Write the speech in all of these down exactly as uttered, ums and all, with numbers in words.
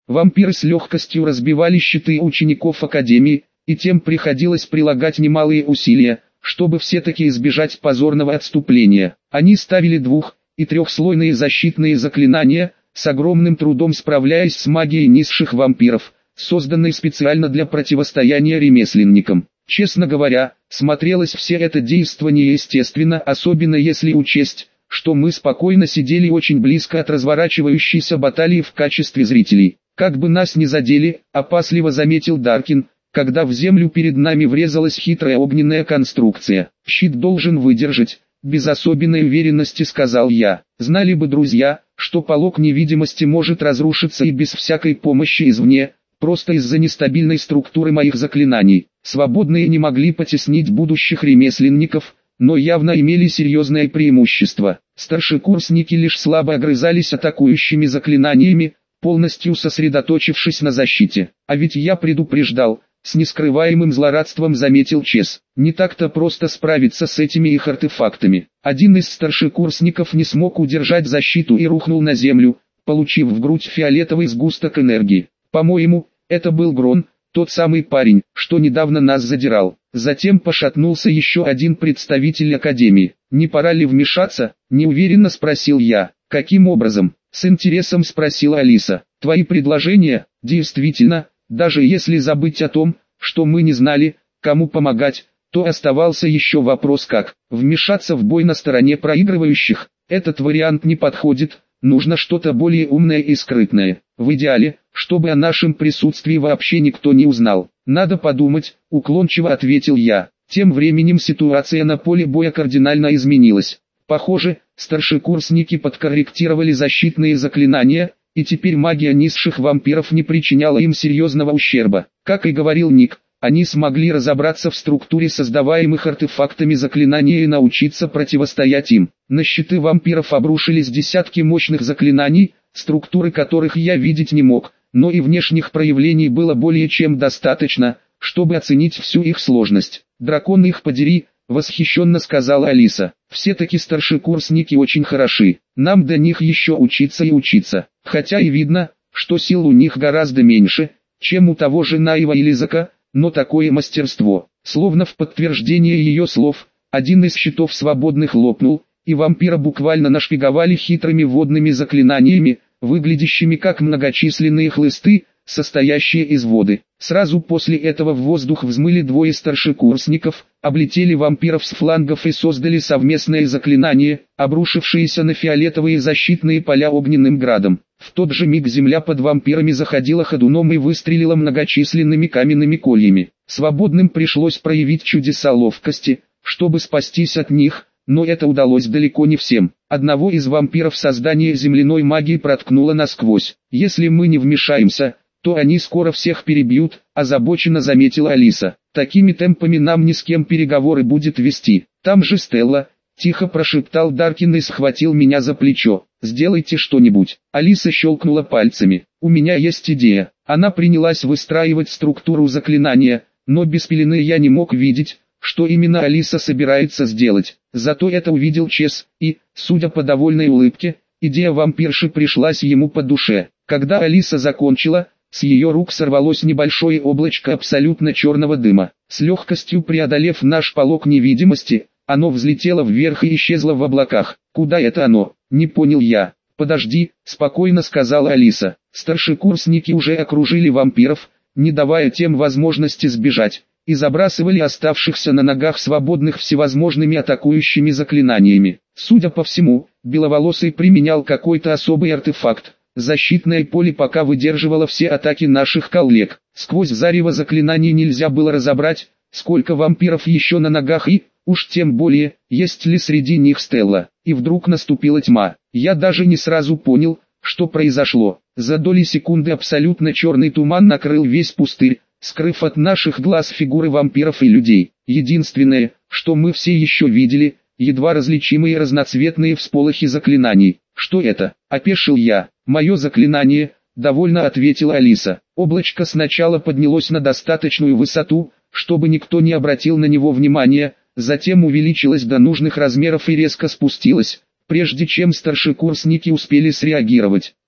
Вампиры с легкостью разбивали щиты учеников Академии, и тем приходилось прилагать немалые усилия, чтобы все-таки избежать позорного отступления. Они ставили двух- и трехслойные защитные заклинания, с огромным трудом справляясь с магией низших вампиров, созданной специально для противостояния ремесленникам. Честно говоря, смотрелось все это действие естественно, особенно если учесть, что мы спокойно сидели очень близко от разворачивающейся баталии в качестве зрителей. Как бы нас ни задели, опасливо заметил Даркин, когда в землю перед нами врезалась хитрая огненная конструкция. Щит должен выдержать, без особенной уверенности сказал я. Знали бы друзья, что полог невидимости может разрушиться и без всякой помощи извне, просто из-за нестабильной структуры моих заклинаний. Свободные не могли потеснить будущих ремесленников, но явно имели серьезное преимущество. Старшекурсники лишь слабо огрызались атакующими заклинаниями, полностью сосредоточившись на защите. А ведь я предупреждал, с нескрываемым злорадством заметил Чес. Не так-то просто справиться с этими их артефактами. Один из старшекурсников не смог удержать защиту и рухнул на землю, получив в грудь фиолетовый сгусток энергии. По-моему, это был Грон, тот самый парень, что недавно нас задирал. Затем пошатнулся еще один представитель Академии. «Не пора ли вмешаться?» – неуверенно спросил я. «Каким образом?» – с интересом спросила Алиса. «Твои предложения, действительно, даже если забыть о том, что мы не знали, кому помогать, то оставался еще вопрос как. Вмешаться в бой на стороне проигрывающих, этот вариант не подходит, нужно что-то более умное и скрытное. В идеале, чтобы о нашем присутствии вообще никто не узнал. Надо подумать», — уклончиво ответил я. Тем временем ситуация на поле боя кардинально изменилась. Похоже, старшекурсники подкорректировали защитные заклинания, и теперь магия низших вампиров не причиняла им серьезного ущерба. Как и говорил Ник, они смогли разобраться в структуре создаваемых артефактами заклинания и научиться противостоять им. На щиты вампиров обрушились десятки мощных заклинаний, структуры которых я видеть не мог, но и внешних проявлений было более чем достаточно, чтобы оценить всю их сложность. «Дракон их подери», — восхищенно сказала Алиса. «Все-таки старшекурсники очень хороши, нам до них еще учиться и учиться, хотя и видно, что сил у них гораздо меньше, чем у того же Наива или Зака, но такое мастерство». Словно в подтверждение ее слов, один из щитов свободных лопнул, и вампира буквально нашпиговали хитрыми водными заклинаниями, выглядящими как многочисленные хлысты, состоящие из воды. Сразу после этого в воздух взмыли двое старшекурсников, облетели вампиров с флангов и создали совместное заклинание, обрушившееся на фиолетовые защитные поля огненным градом. В тот же миг земля под вампирами заходила ходуном и выстрелила многочисленными каменными кольями. Свободным пришлось проявить чудеса ловкости, чтобы спастись от них, но это удалось далеко не всем. Одного из вампиров создание земляной магии проткнуло насквозь. «Если мы не вмешаемся, то они скоро всех перебьют», – озабоченно заметила Алиса. «Такими темпами нам ни с кем переговоры будет вести. Там же Стелла», – тихо прошептал Даркин и схватил меня за плечо. «Сделайте что-нибудь». Алиса щелкнула пальцами. «У меня есть идея». Она принялась выстраивать структуру заклинания, но без пелены я не мог видеть, что именно Алиса собирается сделать. Зато это увидел Чес, и, судя по довольной улыбке, идея вампирши пришлась ему по душе. Когда Алиса закончила, с ее рук сорвалось небольшое облачко абсолютно черного дыма. С легкостью преодолев наш полог невидимости, оно взлетело вверх и исчезло в облаках. «Куда это оно?» – не понял я. «Подожди», – спокойно сказала Алиса. Старшекурсники уже окружили вампиров, не давая тем возможности сбежать, и забрасывали оставшихся на ногах свободных всевозможными атакующими заклинаниями. Судя по всему, Беловолосый применял какой-то особый артефакт. Защитное поле пока выдерживало все атаки наших коллег. Сквозь зарево заклинаний нельзя было разобрать, сколько вампиров еще на ногах и, уж тем более, есть ли среди них Стелла. И вдруг наступила тьма. Я даже не сразу понял, что произошло. За доли секунды абсолютно черный туман накрыл весь пустырь, скрыв от наших глаз фигуры вампиров и людей. Единственное, что мы все еще видели, едва различимые разноцветные всполохи заклинаний. «Что это?» – опешил я. «Мое заклинание», – довольно ответила Алиса. Облачко сначала поднялось на достаточную высоту, чтобы никто не обратил на него внимания, затем увеличилось до нужных размеров и резко спустилось, прежде чем старшекурсники успели среагировать.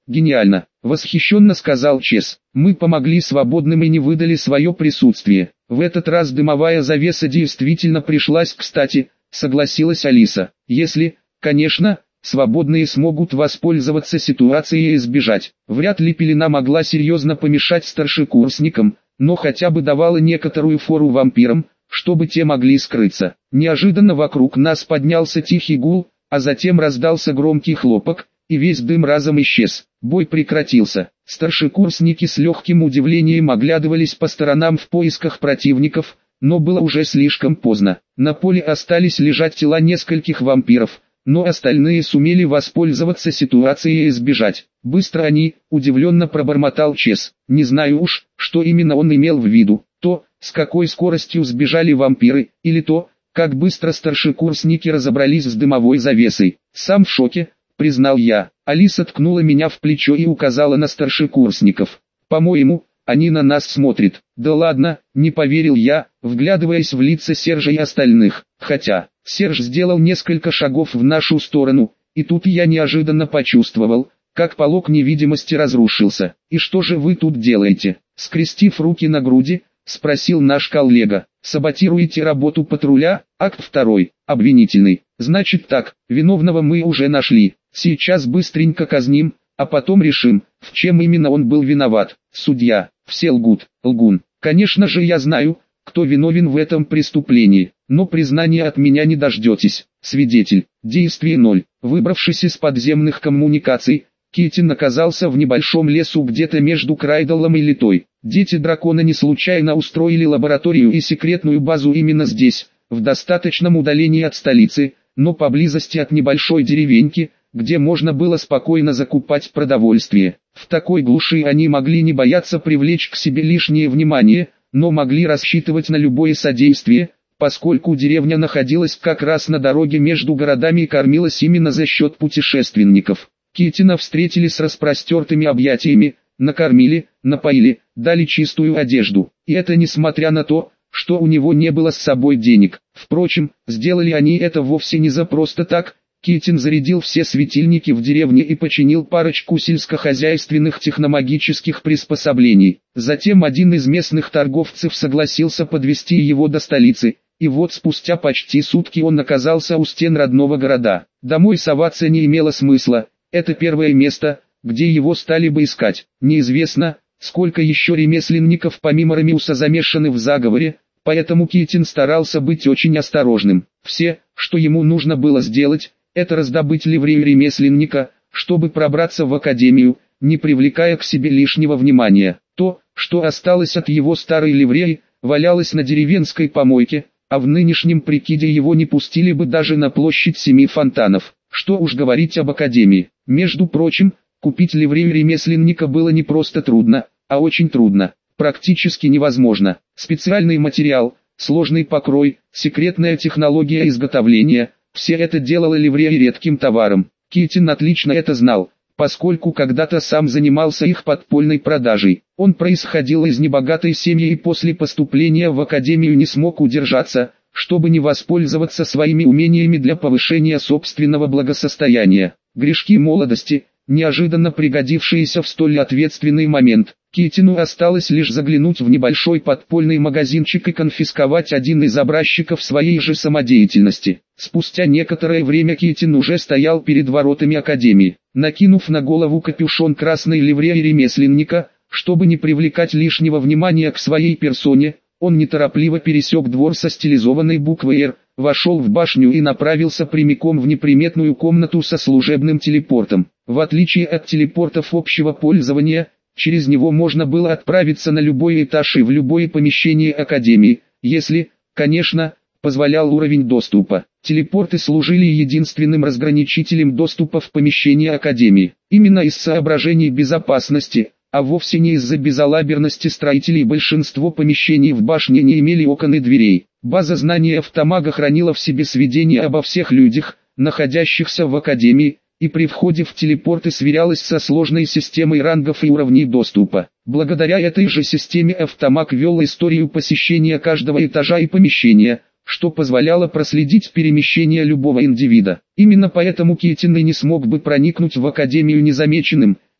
Гениально, восхищенно сказал Чес. Мы помогли свободным и не выдали свое присутствие. В этот раз дымовая завеса действительно пришлась кстати, согласилась Алиса. Если, конечно, свободные смогут воспользоваться ситуацией и избежать. Вряд ли пелена могла серьезно помешать старшекурсникам, но хотя бы давала некоторую фору вампирам, чтобы те могли скрыться. Неожиданно вокруг нас поднялся тихий гул, а затем раздался громкий хлопок, и весь дым разом исчез. Бой прекратился. Старшекурсники с легким удивлением оглядывались по сторонам в поисках противников, но было уже слишком поздно. На поле остались лежать тела нескольких вампиров, но остальные сумели воспользоваться ситуацией и избежать. Быстро они, удивленно пробормотал Чес. Не знаю уж, что именно он имел в виду. То, с какой скоростью сбежали вампиры, или то, как быстро старшекурсники разобрались с дымовой завесой. Сам в шоке, признал я. Алиса ткнула меня в плечо и указала на старшекурсников. По-моему, они на нас смотрят. Да ладно, не поверил я, вглядываясь в лица Сержа и остальных. Хотя, Серж сделал несколько шагов в нашу сторону, и тут я неожиданно почувствовал, как полог невидимости разрушился. «И что же вы тут делаете?» Скрестив руки на груди, спросил наш коллега. «Саботируете работу патруля?» Акт второй. Обвинительный. «Значит так, виновного мы уже нашли. Сейчас быстренько казним, а потом решим, в чем именно он был виноват». Судья. «Все лгут, лгун. Конечно же я знаю, кто виновен в этом преступлении, но признания от меня не дождетесь». Свидетель. Действие ноль. Выбравшись из подземных коммуникаций, Китин оказался в небольшом лесу где-то между Крайдалом и Литой. Дети дракона не случайно устроили лабораторию и секретную базу именно здесь, в достаточном удалении от столицы, но поблизости от небольшой деревеньки, где можно было спокойно закупать продовольствие. В такой глуши они могли не бояться привлечь к себе лишнее внимание, но могли рассчитывать на любое содействие, поскольку деревня находилась как раз на дороге между городами и кормилась именно за счет путешественников. Китина встретили с распростертыми объятиями, накормили, напоили, дали чистую одежду. И это несмотря на то, что у него не было с собой денег. Впрочем, сделали они это вовсе не за просто так. Китин зарядил все светильники в деревне и починил парочку сельскохозяйственных техномагических приспособлений. Затем один из местных торговцев согласился подвезти его до столицы, и вот спустя почти сутки он оказался у стен родного города. Домой соваться не имело смысла, это первое место, где его стали бы искать. Неизвестно, сколько еще ремесленников помимо Ремиуса замешаны в заговоре, поэтому Китин старался быть очень осторожным. Все, что ему нужно было сделать, это раздобыть ливрею ремесленника, чтобы пробраться в академию, не привлекая к себе лишнего внимания. То, что осталось от его старой ливреи, валялось на деревенской помойке, а в нынешнем прикиде его не пустили бы даже на площадь семи фонтанов. Что уж говорить об академии. Между прочим, купить ливрею ремесленника было не просто трудно, а очень трудно, практически невозможно. Специальный материал, сложный покрой, секретная технология изготовления – все это делало ливреи редким товаром. Китин отлично это знал, поскольку когда-то сам занимался их подпольной продажей. Он происходил из небогатой семьи и после поступления в академию не смог удержаться, чтобы не воспользоваться своими умениями для повышения собственного благосостояния. Грешки молодости, неожиданно пригодившиеся в столь ответственный момент. Китину осталось лишь заглянуть в небольшой подпольный магазинчик и конфисковать один из образчиков своей же самодеятельности. Спустя некоторое время Китин уже стоял перед воротами академии. Накинув на голову капюшон красной ливреи ремесленника, чтобы не привлекать лишнего внимания к своей персоне, он неторопливо пересек двор со стилизованной буквой «Р», вошел в башню и направился прямиком в неприметную комнату со служебным телепортом. В отличие от телепортов общего пользования, через него можно было отправиться на любой этаж и в любое помещение академии, если, конечно, позволял уровень доступа. Телепорты служили единственным разграничителем доступа в помещение академии. Именно из соображений безопасности, а вовсе не из-за безалаберности строителей, большинство помещений в башне не имели окон и дверей. База знаний Автомага хранила в себе сведения обо всех людях, находящихся в академии, и при входе в телепорты сверялась со сложной системой рангов и уровней доступа. Благодаря этой же системе Автомаг вел историю посещения каждого этажа и помещения, что позволяло проследить перемещение любого индивида. Именно поэтому Китин и не смог бы проникнуть в академию незамеченным,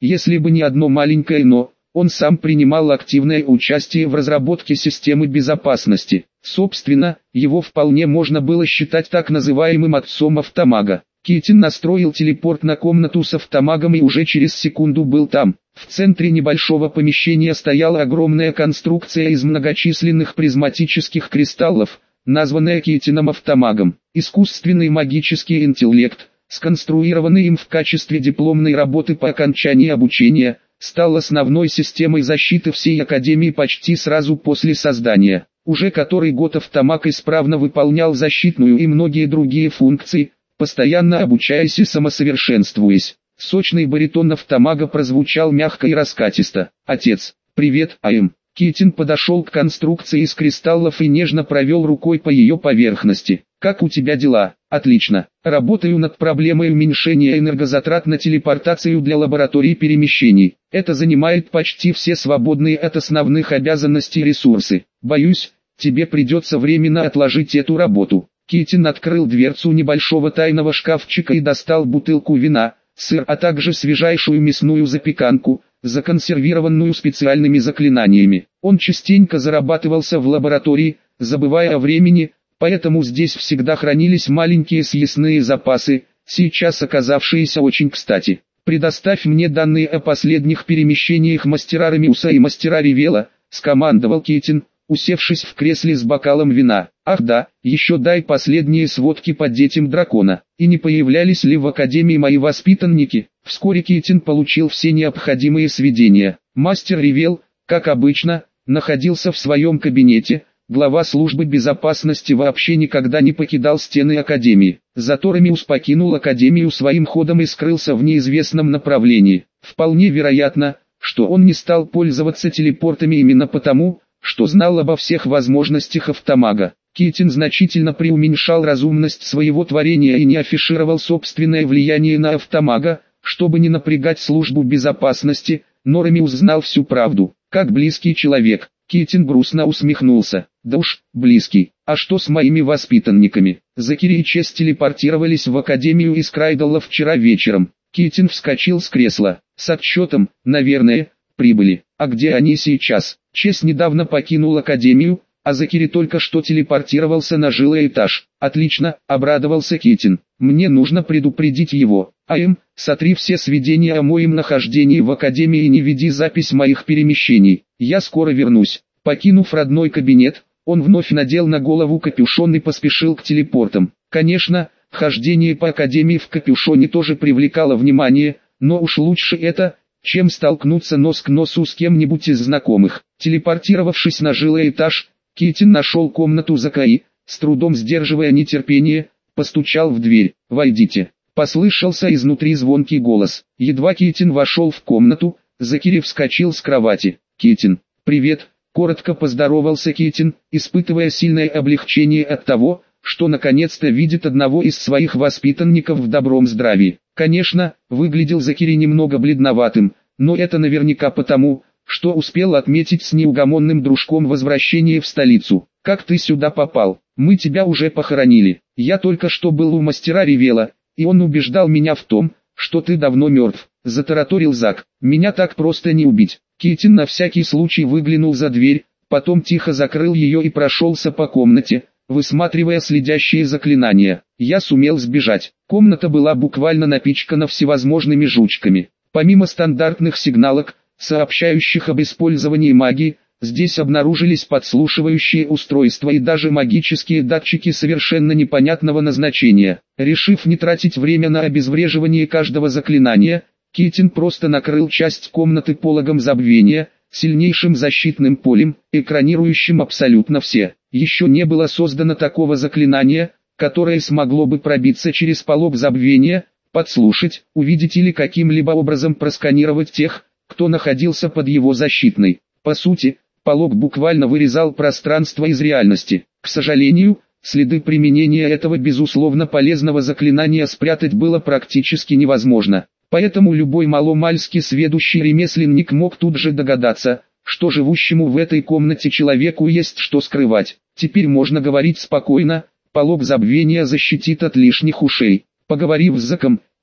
Если бы не одно маленькое «но», он сам принимал активное участие в разработке системы безопасности. Собственно, его вполне можно было считать так называемым отцом автомага. Китин настроил телепорт на комнату с автомагом и уже через секунду был там. В центре небольшого помещения стояла огромная конструкция из многочисленных призматических кристаллов, названная Китином автомагом. Искусственный магический интеллект, сконструированный им в качестве дипломной работы по окончании обучения, стал основной системой защиты всей Академии почти сразу после создания. Уже который год автомаг исправно выполнял защитную и многие другие функции, постоянно обучаясь и самосовершенствуясь. Сочный баритон автомага прозвучал мягко и раскатисто. «Отец, привет, АМ». Китин подошел к конструкции из кристаллов и нежно провел рукой по ее поверхности. «Как у тебя дела?» «Отлично. Работаю над проблемой уменьшения энергозатрат на телепортацию для лаборатории перемещений. Это занимает почти все свободные от основных обязанностей ресурсы. Боюсь, тебе придется временно отложить эту работу». Китин открыл дверцу небольшого тайного шкафчика и достал бутылку вина, сыр, а также свежайшую мясную запеканку, законсервированную специальными заклинаниями. Он частенько зарабатывался в лаборатории, забывая о времени, поэтому здесь всегда хранились маленькие съестные запасы, сейчас оказавшиеся очень кстати. «Предоставь мне данные о последних перемещениях мастера Ремиуса и мастера Ревела», — скомандовал Китин, усевшись в кресле с бокалом вина. «Ах да, еще дай последние сводки по детям дракона. И не появлялись ли в Академии мои воспитанники?» Вскоре Китин получил все необходимые сведения. Мастер Ревел, как обычно, находился в своем кабинете. Глава службы безопасности вообще никогда не покидал стены Академии. Зато Ремиус покинул Академию своим ходом и скрылся в неизвестном направлении. Вполне вероятно, что он не стал пользоваться телепортами именно потому, что знал обо всех возможностях автомага. Китин значительно преуменьшал разумность своего творения и не афишировал собственное влияние на автомага, чтобы не напрягать службу безопасности, но Ремиус знал всю правду. Как близкий человек, Китин грустно усмехнулся. «Да уж, близкий. А что с моими воспитанниками?» Закири и Честь телепортировались в Академию из Крайдалла вчера вечером. Китин вскочил с кресла. «С отчетом, наверное, прибыли. А где они сейчас?» Честь недавно покинул Академию, а Закири только что телепортировался на жилой этаж. «Отлично», — обрадовался Китин. «Мне нужно предупредить его. АМ, сотри все сведения о моем нахождении в Академии и не веди запись моих перемещений. Я скоро вернусь». Покинув родной кабинет, он вновь надел на голову капюшон и поспешил к телепортам. Конечно, хождение по Академии в капюшоне тоже привлекало внимание, но уж лучше это, чем столкнуться нос к носу с кем-нибудь из знакомых. Телепортировавшись на жилой этаж, Китин нашел комнату Закаи, с трудом сдерживая нетерпение, постучал в дверь. «Войдите». Послышался изнутри звонкий голос. Едва Китин вошел в комнату, Закири вскочил с кровати. «Китин, привет», — коротко поздоровался Китин, испытывая сильное облегчение от того, что наконец-то видит одного из своих воспитанников в добром здравии. Конечно, выглядел Закири немного бледноватым, но это наверняка потому, что успел отметить с неугомонным дружком возвращение в столицу. «Как ты сюда попал? Мы тебя уже похоронили. Я только что был у мастера Ревела, и он убеждал меня в том, что ты давно мертв», — затараторил Зак. «Меня так просто не убить». Китин на всякий случай выглянул за дверь, потом тихо закрыл ее и прошелся по комнате, высматривая следящие заклинания. «Я сумел сбежать». Комната была буквально напичкана всевозможными жучками. Помимо стандартных сигналок, сообщающих об использовании магии, здесь обнаружились подслушивающие устройства и даже магические датчики совершенно непонятного назначения. Решив не тратить время на обезвреживание каждого заклинания, Китин просто накрыл часть комнаты пологом забвения, сильнейшим защитным полем, экранирующим абсолютно все. Еще не было создано такого заклинания, которое смогло бы пробиться через полог забвения, подслушать, увидеть или каким-либо образом просканировать тех, кто находился под его защитной. По сути, полог буквально вырезал пространство из реальности. К сожалению, следы применения этого безусловно полезного заклинания спрятать было практически невозможно. Поэтому любой маломальски сведущий ремесленник мог тут же догадаться, что живущему в этой комнате человеку есть что скрывать. Теперь можно говорить спокойно, полог забвения защитит от лишних ушей. Поговорив с Заком,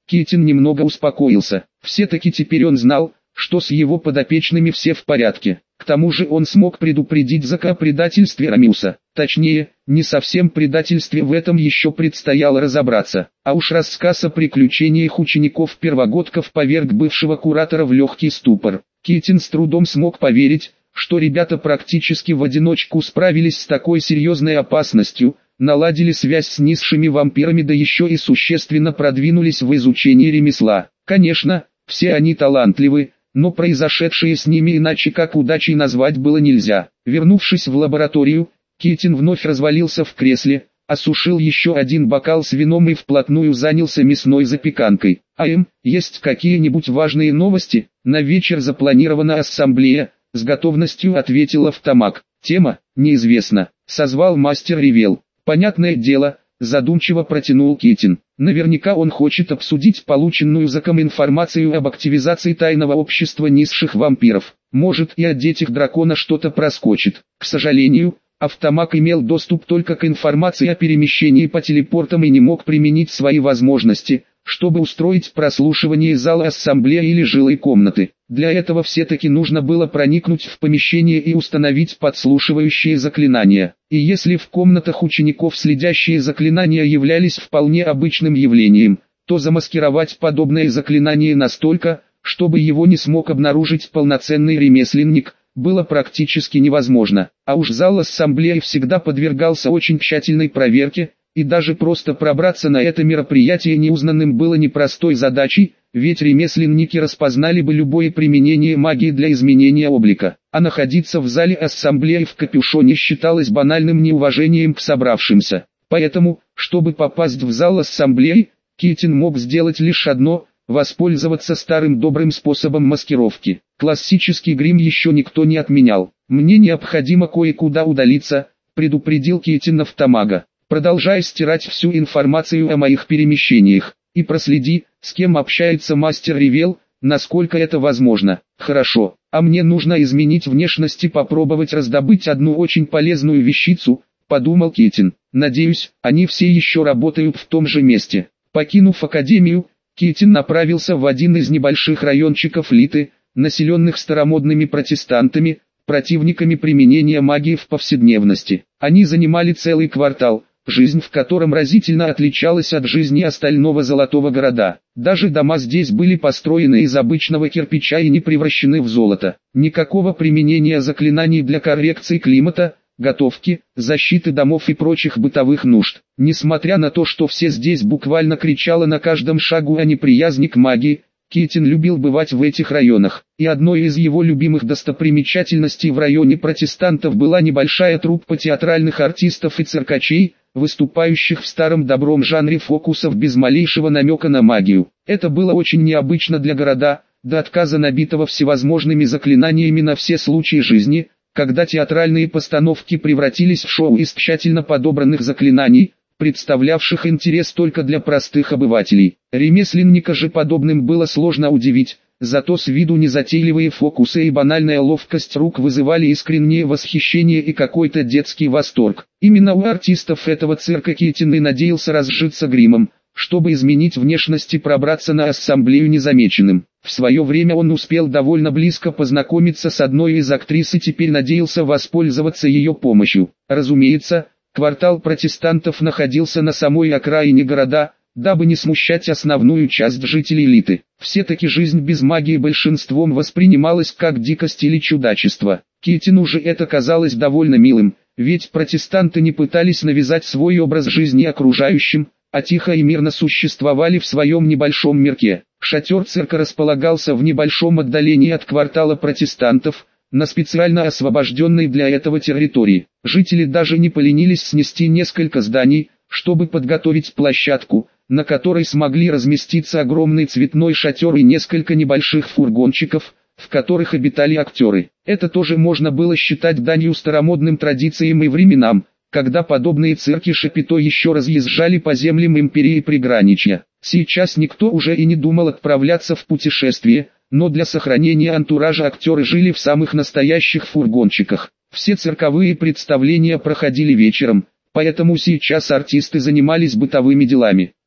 Китин немного успокоился. Все-таки теперь он знал, что с его подопечными все в порядке. К тому же он смог предупредить Зака о предательстве Рамиуса. Точнее, не совсем предательстве, в этом еще предстояло разобраться. А уж рассказ о приключениях учеников-первогодков поверг бывшего куратора в легкий ступор. Китин с трудом смог поверить, что ребята практически в одиночку справились с такой серьезной опасностью, наладили связь с низшими вампирами, да еще и существенно продвинулись в изучении ремесла. Конечно, все они талантливы, но произошедшее с ними иначе как удачей назвать было нельзя. Вернувшись в лабораторию, Китин вновь развалился в кресле, осушил еще один бокал с вином и вплотную занялся мясной запеканкой. А эм, есть какие-нибудь важные новости? На вечер запланирована ассамблея, с готовностью ответил Автомаг. Тема, неизвестна, созвал мастер Ревел. Понятное дело, задумчиво протянул Китин. Наверняка он хочет обсудить полученную Заком информацию об активизации тайного общества низших вампиров. Может, и от детях дракона что-то проскочит. К сожалению, Автомаг имел доступ только к информации о перемещении по телепортам и не мог применить свои возможности, чтобы устроить прослушивание зала ассамблеи или жилой комнаты. Для этого все-таки нужно было проникнуть в помещение и установить подслушивающие заклинания. И если в комнатах учеников следящие заклинания являлись вполне обычным явлением, то замаскировать подобное заклинание настолько, чтобы его не смог обнаружить полноценный ремесленник, было практически невозможно. А уж зал ассамблеи всегда подвергался очень тщательной проверке, и даже просто пробраться на это мероприятие неузнанным было непростой задачей, ведь ремесленники распознали бы любое применение магии для изменения облика. А находиться в зале ассамблеи в капюшоне считалось банальным неуважением к собравшимся. Поэтому, чтобы попасть в зал ассамблеи, Китин мог сделать лишь одно – воспользоваться старым добрым способом маскировки. Классический грим еще никто не отменял. «Мне необходимо кое-куда удалиться», – предупредил Китин Автомага. «Продолжай стирать всю информацию о моих перемещениях, и проследи, с кем общается мастер Ревел, насколько это возможно». «Хорошо, а мне нужно изменить внешность и попробовать раздобыть одну очень полезную вещицу», – подумал Китин. «Надеюсь, они все еще работают в том же месте». Покинув академию, Китин направился в один из небольших райончиков Литы, населенных старомодными протестантами, противниками применения магии в повседневности. Они занимали целый квартал, жизнь в котором разительно отличалась от жизни остального золотого города. Даже дома здесь были построены из обычного кирпича и не превращены в золото. Никакого применения заклинаний для коррекции климата, готовки, защиты домов и прочих бытовых нужд. Несмотря на то, что все здесь буквально кричало на каждом шагу о неприязни к магии, Китин любил бывать в этих районах, и одной из его любимых достопримечательностей в районе протестантов была небольшая труппа театральных артистов и циркачей, выступающих в старом добром жанре фокусов без малейшего намека на магию. Это было очень необычно для города, до отказа набитого всевозможными заклинаниями на все случаи жизни, когда театральные постановки превратились в шоу из тщательно подобранных заклинаний, представлявших интерес только для простых обывателей. Ремесленника же подобным было сложно удивить, зато с виду незатейливые фокусы и банальная ловкость рук вызывали искреннее восхищение и какой-то детский восторг. Именно у артистов этого цирка Китин и надеялся разжиться гримом, чтобы изменить внешность и пробраться на ассамблею незамеченным. В свое время он успел довольно близко познакомиться с одной из актрис и теперь надеялся воспользоваться ее помощью. Разумеется, квартал протестантов находился на самой окраине города, дабы не смущать основную часть жителей Литы. Все-таки жизнь без магии большинством воспринималась как дикость или чудачество. Китину же это казалось довольно милым, ведь протестанты не пытались навязать свой образ жизни окружающим, а тихо и мирно существовали в своем небольшом мирке. Шатер цирка располагался в небольшом отдалении от квартала протестантов, на специально освобожденной для этого территории. Жители даже не поленились снести несколько зданий, чтобы подготовить площадку, на которой смогли разместиться огромный цветной шатер и несколько небольших фургончиков, в которых обитали актеры. Это тоже можно было считать данью старомодным традициям и временам, когда подобные цирки шапито еще разъезжали по землям империи приграничья. Сейчас никто уже и не думал отправляться в путешествие, но для сохранения антуража актеры жили в самых настоящих фургончиках. Все цирковые представления проходили вечером, поэтому сейчас артисты занимались бытовыми делами.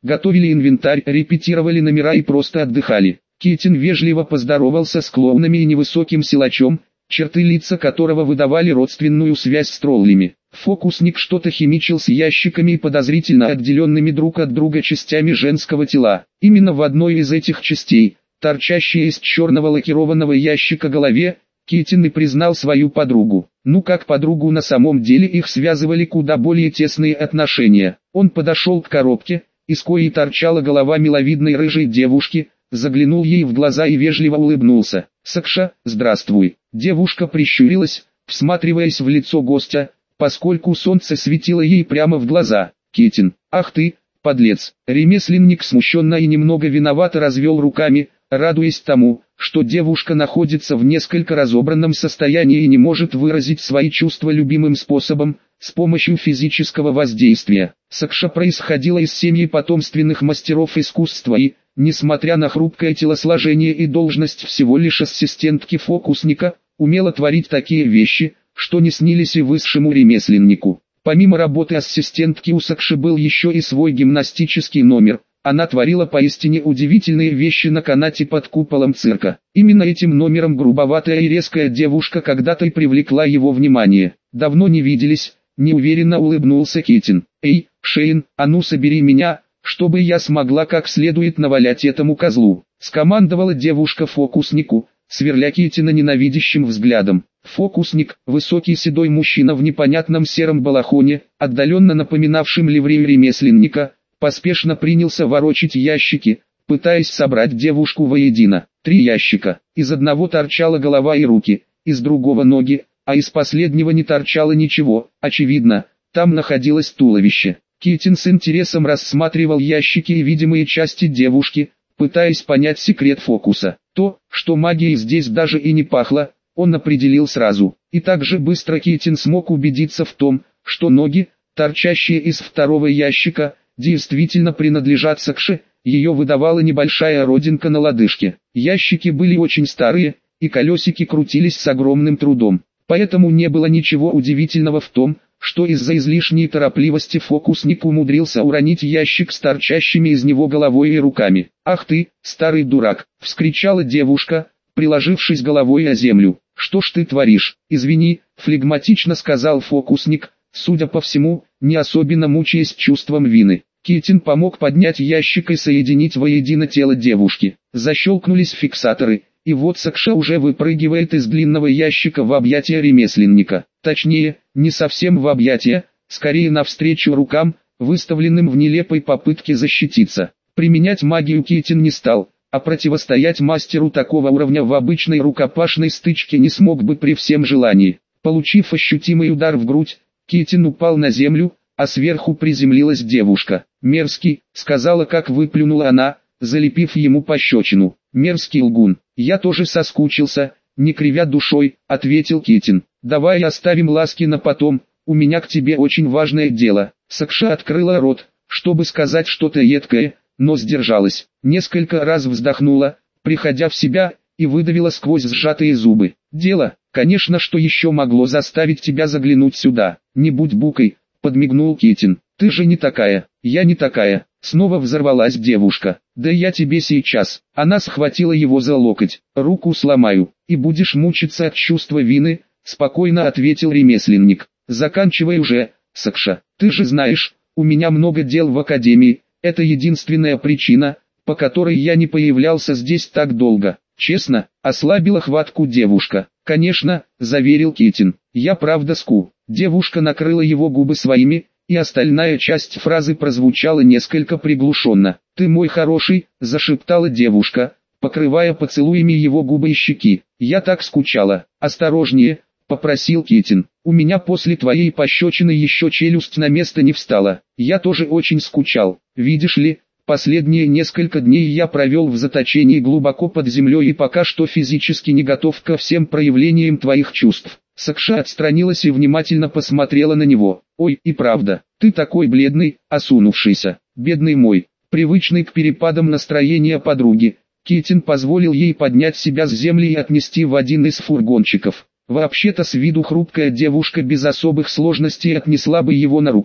готовили инвентарь, репетировали номера и просто отдыхали. Китин вежливо поздоровался с клоунами и невысоким силачом, черты лица которого выдавали родственную связь с троллями. Фокусник что-то химичил с ящиками и подозрительно отделенными друг от друга частями женского тела. Именно в одной из этих частей, торчащей из черного лакированного ящика голове, Китин и признал свою подругу. Ну как подругу, на самом деле их связывали куда более тесные отношения. Он подошел к коробке, из коей торчала голова миловидной рыжей девушки, заглянул ей в глаза и вежливо улыбнулся. «Сакша, здравствуй». Девушка прищурилась, всматриваясь в лицо гостя, поскольку солнце светило ей прямо в глаза. «Китин, ах ты, подлец!» Ремесленник смущенно и немного виновато развел руками, радуясь тому, что девушка находится в несколько разобранном состоянии и не может выразить свои чувства любимым способом, с помощью физического воздействия. Сакша происходила из семьи потомственных мастеров искусства и, несмотря на хрупкое телосложение и должность всего лишь ассистентки фокусника, умела творить такие вещи, что не снились и высшему ремесленнику. Помимо работы ассистентки у Сакши был еще и свой гимнастический номер. Она творила поистине удивительные вещи на канате под куполом цирка. Именно этим номером грубоватая и резкая девушка когда-то и привлекла его внимание. «Давно не виделись», — неуверенно улыбнулся Китин. «Эй, Шейн, а ну собери меня, чтобы я смогла как следует навалять этому козлу», — скомандовала девушка фокуснику, сверля Китина ненавидящим взглядом. Фокусник, высокий седой мужчина в непонятном сером балахоне, отдаленно напоминавшем ливрею ремесленника, поспешно принялся ворочить ящики, пытаясь собрать девушку воедино. Три ящика. Из одного торчала голова и руки, из другого ноги, а из последнего не торчало ничего. Очевидно, там находилось туловище. Китин с интересом рассматривал ящики и видимые части девушки, пытаясь понять секрет фокуса. То, что магией здесь даже и не пахло, он определил сразу. И так же быстро Китин смог убедиться в том, что ноги, торчащие из второго ящика, действительно принадлежат Сакше. Ее выдавала небольшая родинка на лодыжке. Ящики были очень старые, и колесики крутились с огромным трудом. Поэтому не было ничего удивительного в том, что из-за излишней торопливости фокусник умудрился уронить ящик с торчащими из него головой и руками. «Ах ты, старый дурак!» — вскричала девушка, приложившись головой о землю. «Что ж ты творишь?» «Извини», — флегматично сказал фокусник, судя по всему, не особенно мучаясь чувством вины. Китин помог поднять ящик и соединить воедино тело девушки. Защелкнулись фиксаторы, и вот Сакша уже выпрыгивает из длинного ящика в объятия ремесленника. Точнее, не совсем в объятия, скорее навстречу рукам, выставленным в нелепой попытке защититься. Применять магию Китин не стал, а противостоять мастеру такого уровня в обычной рукопашной стычке не смог бы при всем желании. Получив ощутимый удар в грудь, Китин упал на землю, а сверху приземлилась девушка. «Мерзкий», — сказала, как выплюнула она, залепив ему пощечину. «Мерзкий лгун». «Я тоже соскучился», — не кривя душой, ответил Китин. «Давай оставим ласки на потом, у меня к тебе очень важное дело». Сакша открыла рот, чтобы сказать что-то едкое, но сдержалась. Несколько раз вздохнула, приходя в себя, и выдавила сквозь сжатые зубы. «Дело, конечно, что еще могло заставить тебя заглянуть сюда. Не будь букой», — подмигнул Китин. «Ты же не такая». «Я не такая», — снова взорвалась девушка. «Да я тебе сейчас». Она схватила его за локоть. «Руку сломаю, и будешь мучиться от чувства вины», — спокойно ответил ремесленник. «Заканчивай уже, Сакша. Ты же знаешь, у меня много дел в академии. Это единственная причина, по которой я не появлялся здесь так долго». «Честно?» — ослабила хватку девушка. «Конечно», — заверил Китин. «Я правда ску». Девушка накрыла его губы своими, и остальная часть фразы прозвучала несколько приглушенно. «Ты мой хороший», — зашептала девушка, покрывая поцелуями его губы и щеки. «Я так скучала». «Осторожнее», — попросил Китин. «У меня после твоей пощечины еще челюсть на место не встала. Я тоже очень скучал. Видишь ли, последние несколько дней я провел в заточении глубоко под землей и пока что физически не готов ко всем проявлениям твоих чувств». Сакша отстранилась и внимательно посмотрела на него. «Ой, и правда, ты такой бледный, осунувшийся, бедный мой». Привычный к перепадам настроения подруги, Китин позволил ей поднять себя с земли и отнести в один из фургончиков. Вообще-то с виду хрупкая девушка без особых сложностей отнесла бы его на руках,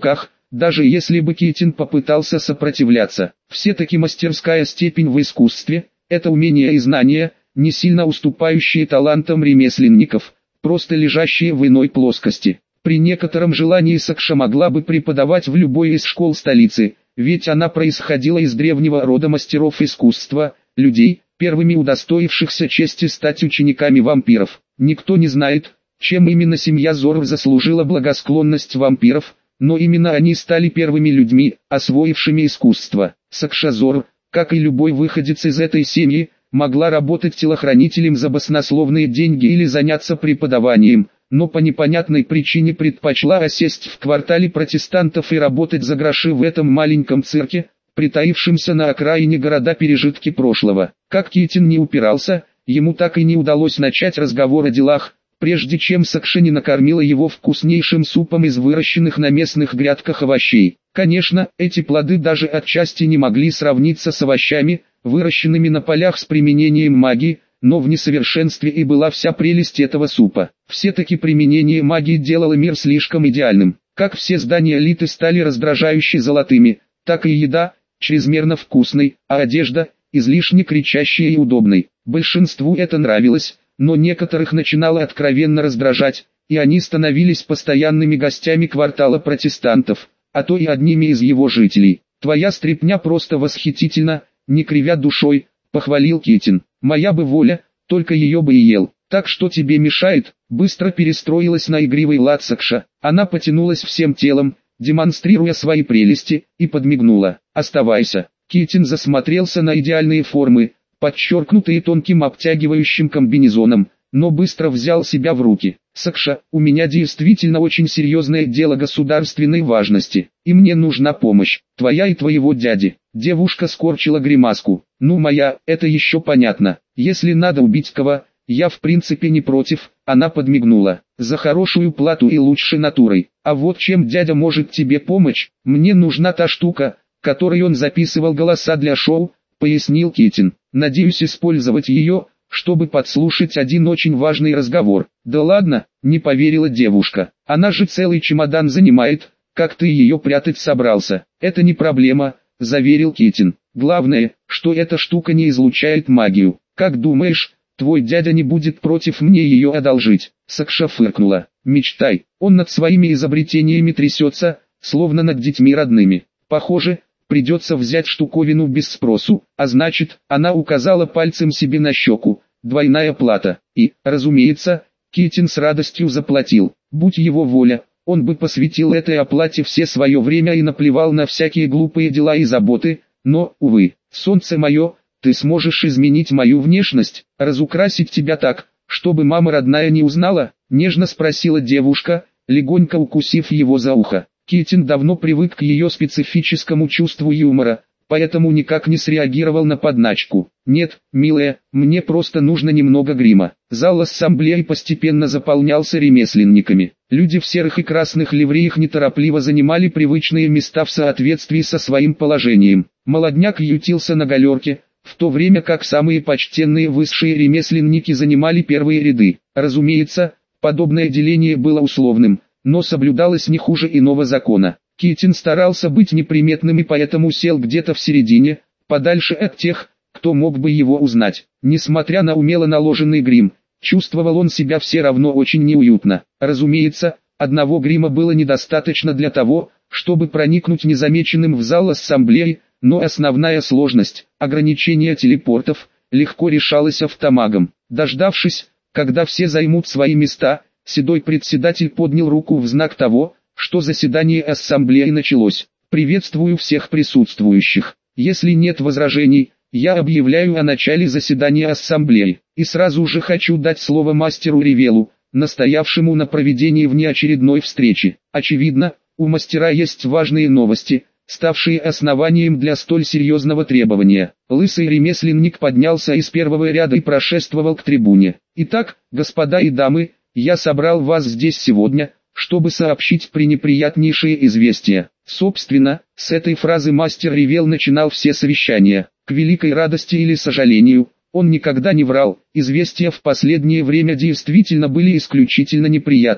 даже если бы Китин попытался сопротивляться. Все-таки мастерская степень в искусстве – это умение и знания, не сильно уступающие талантам ремесленников, просто лежащие в иной плоскости. При некотором желании Сакша могла бы преподавать в любой из школ столицы, ведь она происходила из древнего рода мастеров искусства, людей, первыми удостоившихся чести стать учениками вампиров. Никто не знает, чем именно семья Зоров заслужила благосклонность вампиров, но именно они стали первыми людьми, освоившими искусство. Сакша Зор, как и любой выходец из этой семьи, могла работать телохранителем за баснословные деньги или заняться преподаванием, но по непонятной причине предпочла осесть в квартале протестантов и работать за гроши в этом маленьком цирке, притаившемся на окраине города пережитки прошлого. Как Китин не упирался, ему так и не удалось начать разговор о делах, прежде чем Сакша не накормила его вкуснейшим супом из выращенных на местных грядках овощей. Конечно, эти плоды даже отчасти не могли сравниться с овощами, выращенными на полях с применением магии, но в несовершенстве и была вся прелесть этого супа. Все-таки применение магии делало мир слишком идеальным. Как все здания элиты стали раздражающе золотыми, так и еда – чрезмерно вкусной, а одежда – излишне кричащей и удобной. Большинству это нравилось, но некоторых начинало откровенно раздражать, и они становились постоянными гостями квартала протестантов, а то и одними из его жителей. «Твоя стряпня просто восхитительна», не кривя душой, похвалил Китин. «Моя бы воля, только ее бы и ел. Так что тебе мешает?» Быстро перестроилась на игривый лад Сакша. Она потянулась всем телом, демонстрируя свои прелести, и подмигнула. «Оставайся». Китин засмотрелся на идеальные формы, подчеркнутые тонким обтягивающим комбинезоном, но быстро взял себя в руки. «Сакша, у меня действительно очень серьезное дело государственной важности, и мне нужна помощь, твоя и твоего дяди». Девушка скорчила гримаску. «Ну моя, это еще понятно. Если надо убить кого, я в принципе не против». Она подмигнула. «За хорошую плату и лучшей натурой. А вот чем дядя может тебе помочь, мне нужна та штука, которой он записывал голоса для шоу», пояснил Китин. «Надеюсь использовать ее, чтобы подслушать один очень важный разговор». «Да ладно», не поверила девушка. «Она же целый чемодан занимает, как ты ее прятать собрался?» «Это не проблема», заверил Китин. «Главное, что эта штука не излучает магию. Как думаешь, твой дядя не будет против мне ее одолжить?» Сакша фыркнула. «Мечтай». Он над своими изобретениями трясется, словно над детьми родными. «Похоже, придется взять штуковину без спросу, а значит, она указала пальцем себе на щеку, двойная плата. И, разумеется, Китин с радостью заплатил. Будь его воля, он бы посвятил этой оплате все свое время и наплевал на всякие глупые дела и заботы, но, увы, солнце мое, ты сможешь изменить мою внешность, разукрасить тебя так, чтобы мама родная не узнала, нежно спросила девушка, легонько укусив его за ухо. Китин давно привык к ее специфическому чувству юмора, поэтому никак не среагировал на подначку. «Нет, милая, мне просто нужно немного грима». Зал ассамблеи постепенно заполнялся ремесленниками. Люди в серых и красных ливреях неторопливо занимали привычные места в соответствии со своим положением. Молодняк ютился на галерке, в то время как самые почтенные высшие ремесленники занимали первые ряды. Разумеется, подобное деление было условным, но соблюдалось не хуже иного закона. Китин старался быть неприметным и поэтому сел где-то в середине, подальше от тех, кто мог бы его узнать. Несмотря на умело наложенный грим, чувствовал он себя все равно очень неуютно. Разумеется, одного грима было недостаточно для того, чтобы проникнуть незамеченным в зал ассамблеи, но основная сложность, ограничение телепортов, легко решалась автомагом. Дождавшись, когда все займут свои места, седой председатель поднял руку в знак того, что заседание ассамблеи началось. «Приветствую всех присутствующих. Если нет возражений, я объявляю о начале заседания ассамблеи. И сразу же хочу дать слово мастеру Ревелу, настоявшему на проведении внеочередной встречи. Очевидно, у мастера есть важные новости, ставшие основанием для столь серьезного требования». Лысый ремесленник поднялся из первого ряда и прошествовал к трибуне. «Итак, господа и дамы, я собрал вас здесь сегодня, чтобы сообщить пренеприятнейшие известия». Собственно, с этой фразы мастер Ревел начинал все совещания. К великой радости или сожалению, он никогда не врал, известия в последнее время действительно были исключительно неприятные.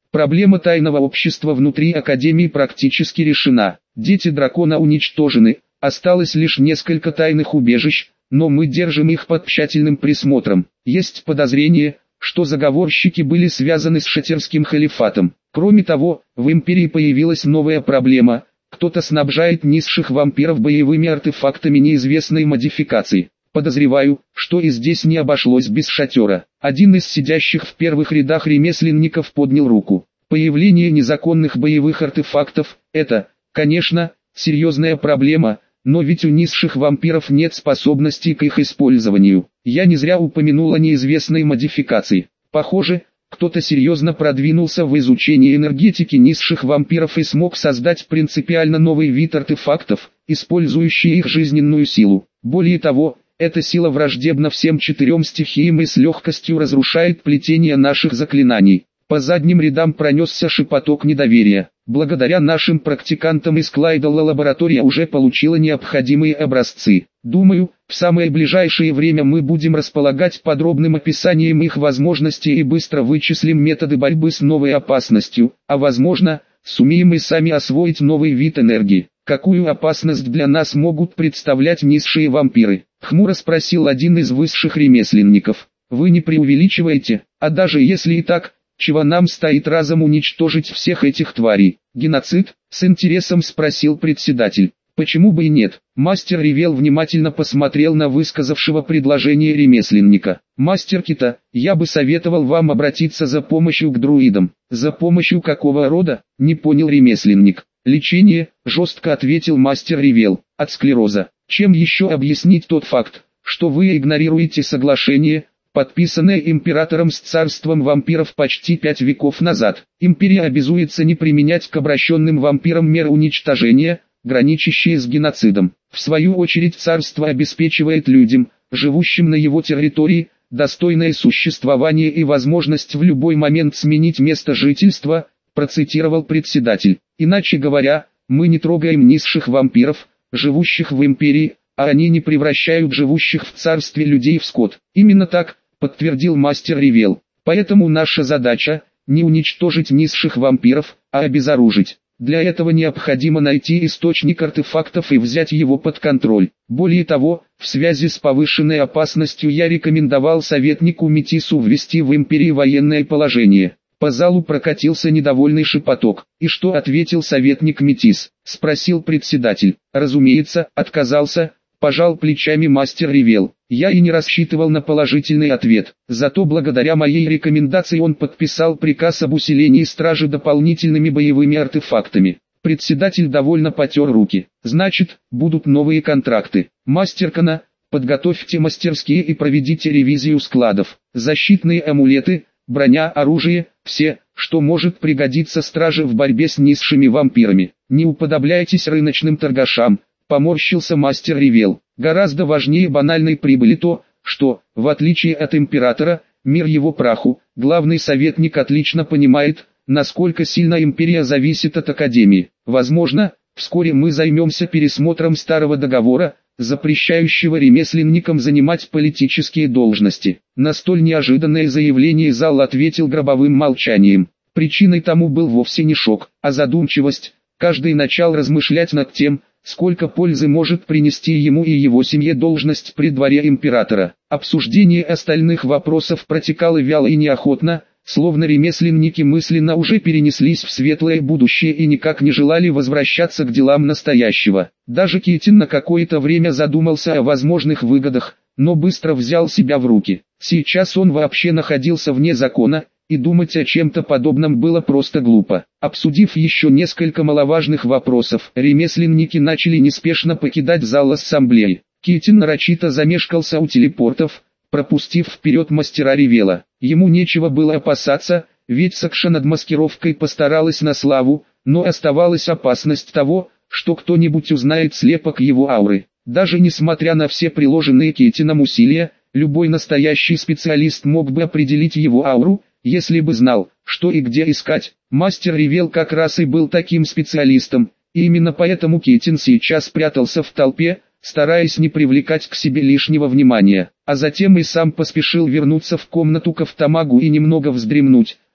Проблема тайного общества внутри Академии практически решена. Дети дракона уничтожены, осталось лишь несколько тайных убежищ, но мы держим их под тщательным присмотром. Есть подозрение, что заговорщики были связаны с шатерским халифатом. Кроме того, в Империи появилась новая проблема. Кто-то снабжает низших вампиров боевыми артефактами неизвестной модификации. Подозреваю, что и здесь не обошлось без шатера. Один из сидящих в первых рядах ремесленников поднял руку. Появление незаконных боевых артефактов – это, конечно, серьезная проблема, но ведь у низших вампиров нет способностей к их использованию. Я не зря упомянул о неизвестной модификации. Похоже, кто-то серьезно продвинулся в изучении энергетики низших вампиров и смог создать принципиально новый вид артефактов, использующий их жизненную силу. Более того, эта сила враждебна всем четырем стихиям и с легкостью разрушает плетение наших заклинаний. По задним рядам пронесся шепоток недоверия. Благодаря нашим практикантам из Клайдолла лаборатория уже получила необходимые образцы. Думаю, в самое ближайшее время мы будем располагать подробным описанием их возможностей и быстро вычислим методы борьбы с новой опасностью, а возможно, сумеем и сами освоить новый вид энергии. Какую опасность для нас могут представлять низшие вампиры? Хмуро спросил один из высших ремесленников. Вы не преувеличиваете, а даже если и так, чего нам стоит разом уничтожить всех этих тварей? Геноцид? С интересом спросил председатель. Почему бы и нет? Мастер Ревел внимательно посмотрел на высказавшего предложение ремесленника. Мастер Кита, я бы советовал вам обратиться за помощью к друидам. За помощью какого рода? Не понял ремесленник. Лечение, жестко ответил мастер Ревел, от склероза. Чем еще объяснить тот факт, что вы игнорируете соглашение, подписанное императором с царством вампиров почти пять веков назад? Империя обязуется не применять к обращенным вампирам меры уничтожения, граничащие с геноцидом. В свою очередь царство обеспечивает людям, живущим на его территории, достойное существование и возможность в любой момент сменить место жительства, процитировал председатель. Иначе говоря, мы не трогаем низших вампиров, живущих в империи, а они не превращают живущих в царстве людей в скот. Именно так, подтвердил мастер Ревел. Поэтому наша задача – не уничтожить низших вампиров, а обезоружить. Для этого необходимо найти источник артефактов и взять его под контроль. Более того, в связи с повышенной опасностью я рекомендовал советнику Метису ввести в империи военное положение. По залу прокатился недовольный шепоток. «И что ответил советник Метис?» – спросил председатель. «Разумеется, отказался», – пожал плечами мастер Ревел. «Я и не рассчитывал на положительный ответ. Зато благодаря моей рекомендации он подписал приказ об усилении стражи дополнительными боевыми артефактами». Председатель довольно потер руки. «Значит, будут новые контракты. Мастер Кана, подготовьте мастерские и проведите ревизию складов. Защитные амулеты, броня, оружие, все, что может пригодиться страже в борьбе с низшими вампирами. Не уподобляйтесь рыночным торгашам», — поморщился мастер Ревел. «Гораздо важнее банальной прибыли то, что, в отличие от императора, мир его праху, главный советник отлично понимает, насколько сильно империя зависит от Академии. Возможно, вскоре мы займемся пересмотром старого договора, запрещающего ремесленникам занимать политические должности». На столь неожиданное заявление зал ответил гробовым молчанием. Причиной тому был вовсе не шок, а задумчивость. Каждый начал размышлять над тем, сколько пользы может принести ему и его семье должность при дворе императора. Обсуждение остальных вопросов протекало вяло и неохотно, словно ремесленники мысленно уже перенеслись в светлое будущее и никак не желали возвращаться к делам настоящего. Даже Китин на какое-то время задумался о возможных выгодах, но быстро взял себя в руки. Сейчас он вообще находился вне закона, и думать о чем-то подобном было просто глупо. Обсудив еще несколько маловажных вопросов, ремесленники начали неспешно покидать зал ассамблеи. Китин нарочито замешкался у телепортов, пропустив вперед мастера Ревела. Ему нечего было опасаться, ведь Сакша над маскировкой постаралась на славу, но оставалась опасность того, что кто-нибудь узнает слепок его ауры. Даже несмотря на все приложенные Китином усилия, любой настоящий специалист мог бы определить его ауру, если бы знал, что и где искать. Мастер Ревел как раз и был таким специалистом, и именно поэтому Китин сейчас прятался в толпе, стараясь не привлекать к себе лишнего внимания, а затем и сам поспешил вернуться в комнату к автомагу и немного вздремнуть,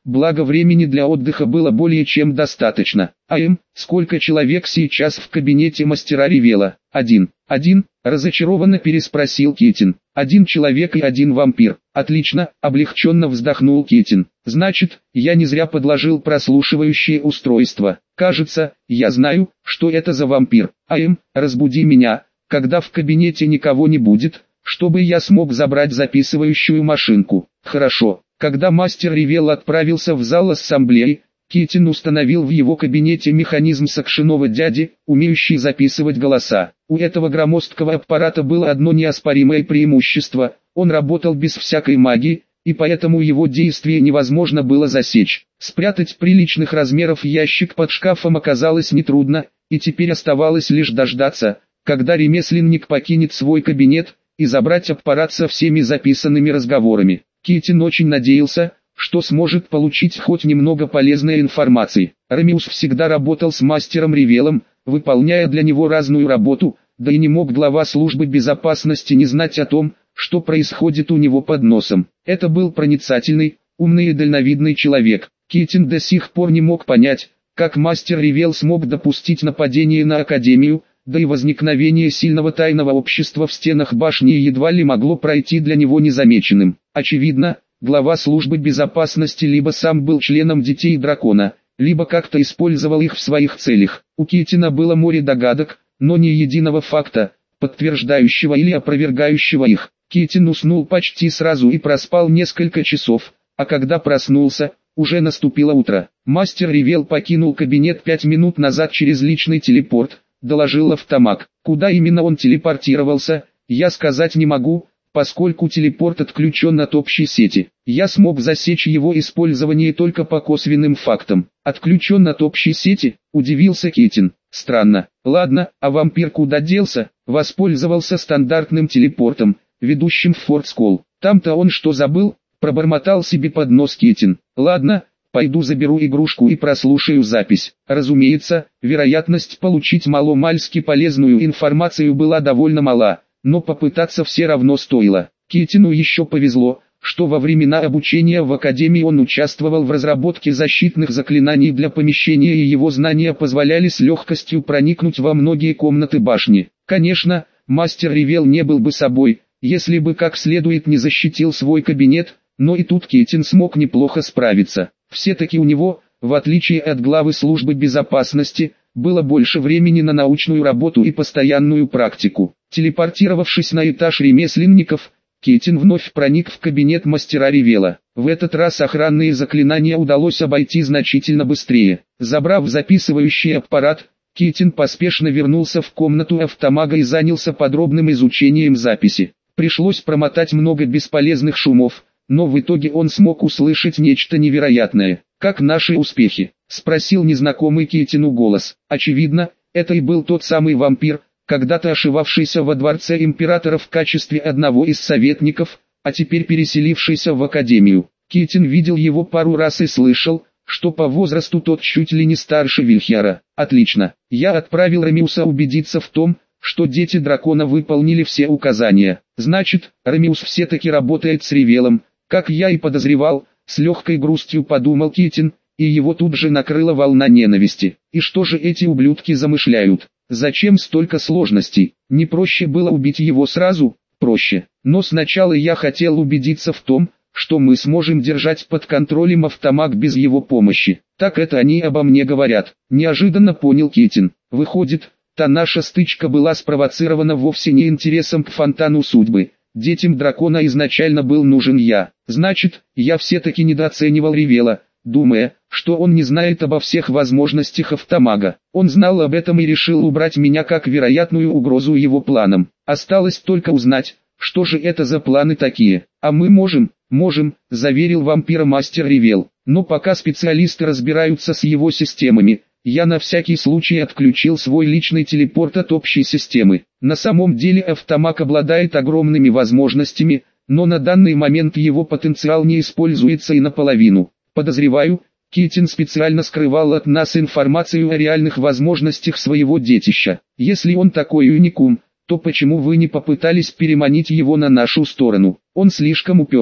благо времени для отдыха было более чем достаточно. АМ, сколько человек сейчас в кабинете мастера Ревела? Один. Один, разочарованно переспросил Китин. Один человек и один вампир. Отлично, облегченно вздохнул Китин. Значит, я не зря подложил прослушивающее устройство. Кажется, я знаю, что это за вампир. АМ, разбуди меня, когда в кабинете никого не будет, чтобы я смог забрать записывающую машинку. Хорошо. Когда мастер Ревел отправился в зал ассамблеи, Китин установил в его кабинете механизм сакшиного дяди, умеющий записывать голоса. У этого громоздкого аппарата было одно неоспоримое преимущество: он работал без всякой магии, и поэтому его действие невозможно было засечь. Спрятать приличных размеров ящик под шкафом оказалось нетрудно, и теперь оставалось лишь дождаться, когда ремесленник покинет свой кабинет, и забрать аппарат со всеми записанными разговорами. Китин очень надеялся, что сможет получить хоть немного полезной информации. Ромеус всегда работал с мастером Ревелом, выполняя для него разную работу, да и не мог глава службы безопасности не знать о том, что происходит у него под носом. Это был проницательный, умный и дальновидный человек. Китин до сих пор не мог понять, как мастер Ревел смог допустить нападение на Академию, да и возникновение сильного тайного общества в стенах башни едва ли могло пройти для него незамеченным. Очевидно, глава службы безопасности либо сам был членом Детей Дракона, либо как-то использовал их в своих целях. У Китина было море догадок, но ни единого факта, подтверждающего или опровергающего их. Китин уснул почти сразу и проспал несколько часов, а когда проснулся, уже наступило утро. Мастер Ревел покинул кабинет пять минут назад через личный телепорт, доложил Автомаг. Куда именно он телепортировался, я сказать не могу, поскольку телепорт отключен от общей сети. Я смог засечь его использование только по косвенным фактам. Отключен от общей сети, удивился Китин. Странно. Ладно, а вампир куда делся? Воспользовался стандартным телепортом, ведущим в Форт Скол. Там-то он что забыл? Пробормотал себе под нос Китин. Ладно, пойду заберу игрушку и прослушаю запись. Разумеется, вероятность получить маломальски полезную информацию была довольно мала, но попытаться все равно стоило. Китину еще повезло, что во времена обучения в Академии он участвовал в разработке защитных заклинаний для помещения, и его знания позволяли с легкостью проникнуть во многие комнаты башни. Конечно, мастер Ревел не был бы собой, если бы как следует не защитил свой кабинет, но и тут Китин смог неплохо справиться. Все-таки у него, в отличие от главы службы безопасности, было больше времени на научную работу и постоянную практику. Телепортировавшись на этаж ремесленников, Китин вновь проник в кабинет мастера Ревела. В этот раз охранные заклинания удалось обойти значительно быстрее. Забрав записывающий аппарат, Китин поспешно вернулся в комнату Автомага и занялся подробным изучением записи. Пришлось промотать много бесполезных шумов, но в итоге он смог услышать нечто невероятное. «Как наши успехи?» — спросил незнакомый Китину голос. Очевидно, это и был тот самый вампир, когда-то ошивавшийся во дворце императора в качестве одного из советников, а теперь переселившийся в Академию. Китин видел его пару раз и слышал, что по возрасту тот чуть ли не старше Вильхьяра. Отлично, я отправил Ромеуса убедиться в том, что дети дракона выполнили все указания. Значит, Ромеус все-таки работает с Ревелом, как я и подозревал, с легкой грустью подумал Китин, и его тут же накрыла волна ненависти. И что же эти ублюдки замышляют? Зачем столько сложностей? Не проще было убить его сразу? Проще. Но сначала я хотел убедиться в том, что мы сможем держать под контролем Автомаг без его помощи. Так это они обо мне говорят. Неожиданно понял Китин. Выходит, та наша стычка была спровоцирована вовсе не интересом к фонтану судьбы. Детям дракона изначально был нужен я. Значит, я все-таки недооценивал Ревела, думая, что он не знает обо всех возможностях Автомага. Он знал об этом и решил убрать меня как вероятную угрозу его планам. Осталось только узнать, что же это за планы такие. А мы можем, можем, заверил вампира мастер Ревел. Но пока специалисты разбираются с его системами, я на всякий случай отключил свой личный телепорт от общей системы. На самом деле Автомаг обладает огромными возможностями, но на данный момент его потенциал не используется и наполовину. Подозреваю, Китин специально скрывал от нас информацию о реальных возможностях своего детища. Если он такой уникум, то почему вы не попытались переманить его на нашу сторону? Он слишком упертый.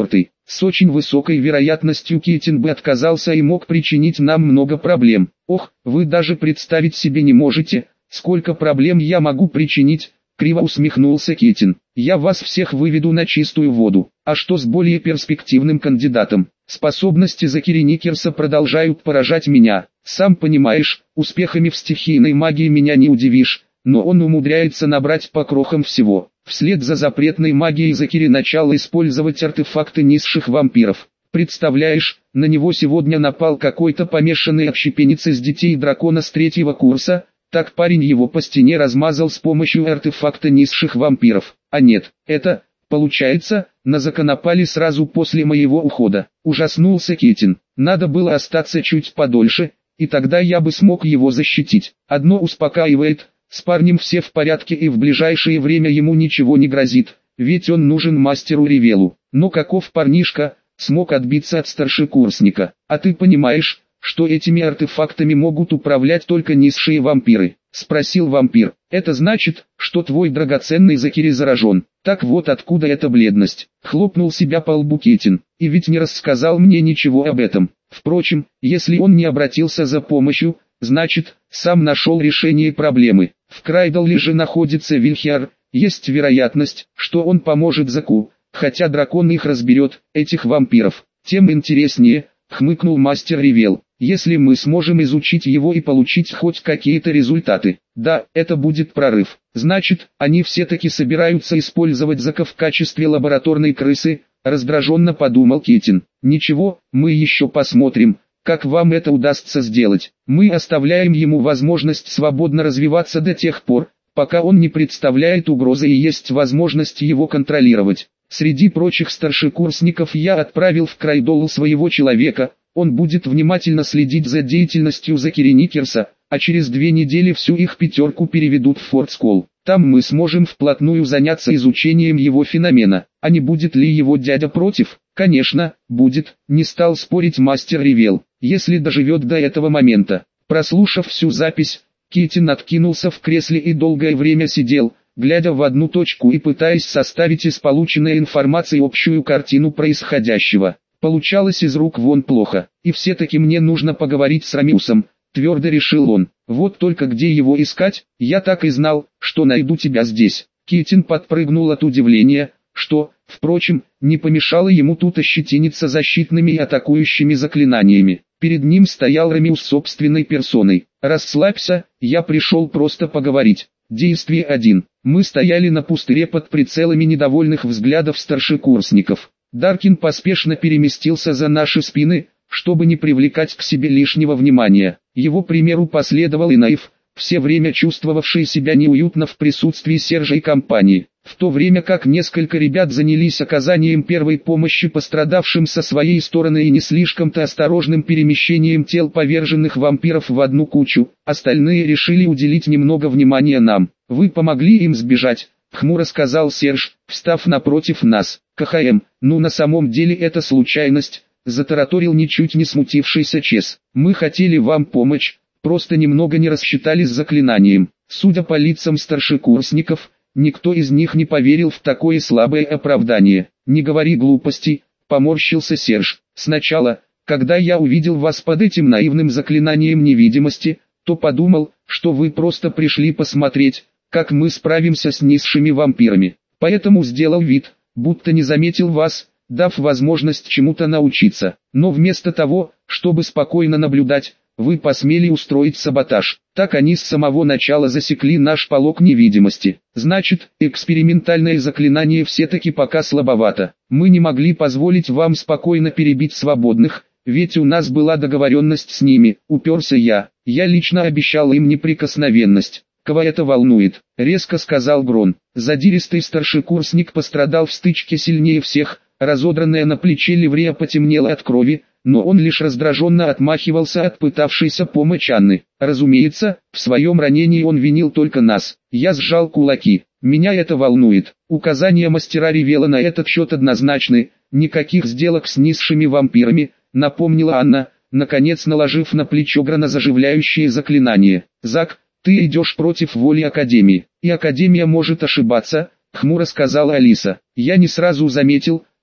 С очень высокой вероятностью Китин бы отказался и мог причинить нам много проблем. Ох, вы даже представить себе не можете, сколько проблем я могу причинить, криво усмехнулся Китин. Я вас всех выведу на чистую воду. А что с более перспективным кандидатом? Способности Закири Никерса продолжают поражать меня. Сам понимаешь, успехами в стихийной магии меня не удивишь, но он умудряется набрать по крохам всего. Вслед за запретной магией Закири начал использовать артефакты низших вампиров. Представляешь, на него сегодня напал какой-то помешанный общепенец из детей дракона с третьего курса, так парень его по стене размазал с помощью артефакта низших вампиров. А нет, это, получается, на Зака напали сразу после моего ухода. Ужаснулся Китин. Надо было остаться чуть подольше, и тогда я бы смог его защитить. Одно успокаивает, с парнем все в порядке и в ближайшее время ему ничего не грозит, ведь он нужен мастеру Ревелу. Но каков парнишка, смог отбиться от старшекурсника. А ты понимаешь, что этими артефактами могут управлять только низшие вампиры? Спросил вампир. Это значит, что твой драгоценный Закири заражен. Так вот откуда эта бледность. Хлопнул себя по лбу Китин. И ведь не рассказал мне ничего об этом. Впрочем, если он не обратился за помощью, значит, сам нашел решение проблемы. В Крайдалле же находится Вильхиар. Есть вероятность, что он поможет Заку, хотя дракон их разберет, этих вампиров. Тем интереснее, хмыкнул мастер Ревел, если мы сможем изучить его и получить хоть какие-то результаты. Да, это будет прорыв. Значит, они все-таки собираются использовать Зака в качестве лабораторной крысы, раздраженно подумал Китин. Ничего, мы еще посмотрим, как вам это удастся сделать. Мы оставляем ему возможность свободно развиваться до тех пор, пока он не представляет угрозы и есть возможность его контролировать. Среди прочих старшекурсников я отправил в Крайдалл своего человека, он будет внимательно следить за деятельностью Закири Никерса, а через две недели всю их пятерку переведут в Форт Скол. Там мы сможем вплотную заняться изучением его феномена. А не будет ли его дядя против? Конечно, будет, не стал спорить мастер Ревел, если доживет до этого момента. Прослушав всю запись, Китин откинулся в кресле и долгое время сидел, глядя в одну точку и пытаясь составить из полученной информации общую картину происходящего. Получалось из рук вон плохо, и все-таки мне нужно поговорить с Рамиусом, твердо решил он. Вот только где его искать? Я так и знал, что найду тебя здесь. Китин подпрыгнул от удивления, что, впрочем, не помешало ему тут ощетиниться защитными и атакующими заклинаниями. Перед ним стоял Рамиус собственной персоной. «Расслабься, я пришел просто поговорить». Действие один. Мы стояли на пустыре под прицелами недовольных взглядов старшекурсников. Даркин поспешно переместился за наши спины, чтобы не привлекать к себе лишнего внимания. Его примеру последовал и Наив, все время чувствовавший себя неуютно в присутствии Сержа и компании. В то время как несколько ребят занялись оказанием первой помощи пострадавшим со своей стороны и не слишком-то осторожным перемещением тел поверженных вампиров в одну кучу, остальные решили уделить немного внимания нам. «Вы помогли им сбежать», — хмуро сказал Серж, встав напротив нас. «КХМ, ну на самом деле это случайность», — затараторил ничуть не смутившийся Чес. «Мы хотели вам помочь, просто немного не рассчитали с заклинанием». Судя по лицам старшекурсников, никто из них не поверил в такое слабое оправдание. «Не говори глупостей», — поморщился Серж. «Сначала, когда я увидел вас под этим наивным заклинанием невидимости, то подумал, что вы просто пришли посмотреть, как мы справимся с низшими вампирами. Поэтому сделал вид, будто не заметил вас, дав возможность чему-то научиться. Но вместо того, чтобы спокойно наблюдать, вы посмели устроить саботаж. Так они с самого начала засекли наш полог невидимости. Значит, экспериментальное заклинание все-таки пока слабовато. Мы не могли позволить вам спокойно перебить свободных, ведь у нас была договоренность с ними, уперся я. Я лично обещал им неприкосновенность. Кого это волнует?» — резко сказал Грон. Задиристый старшекурсник пострадал в стычке сильнее всех, разодранная на плече ливрея потемнела от крови, но он лишь раздраженно отмахивался от пытавшейся помочь Анны. Разумеется, в своем ранении он винил только нас. Я сжал кулаки. Меня это волнует. Указания мастера Ревела на этот счет однозначны. Никаких сделок с низшими вампирами, напомнила Анна, наконец наложив на плечо Грона заживляющее заклинание. «Зак, ты идешь против воли Академии, и Академия может ошибаться», — хмуро сказала Алиса. «Я не сразу заметил,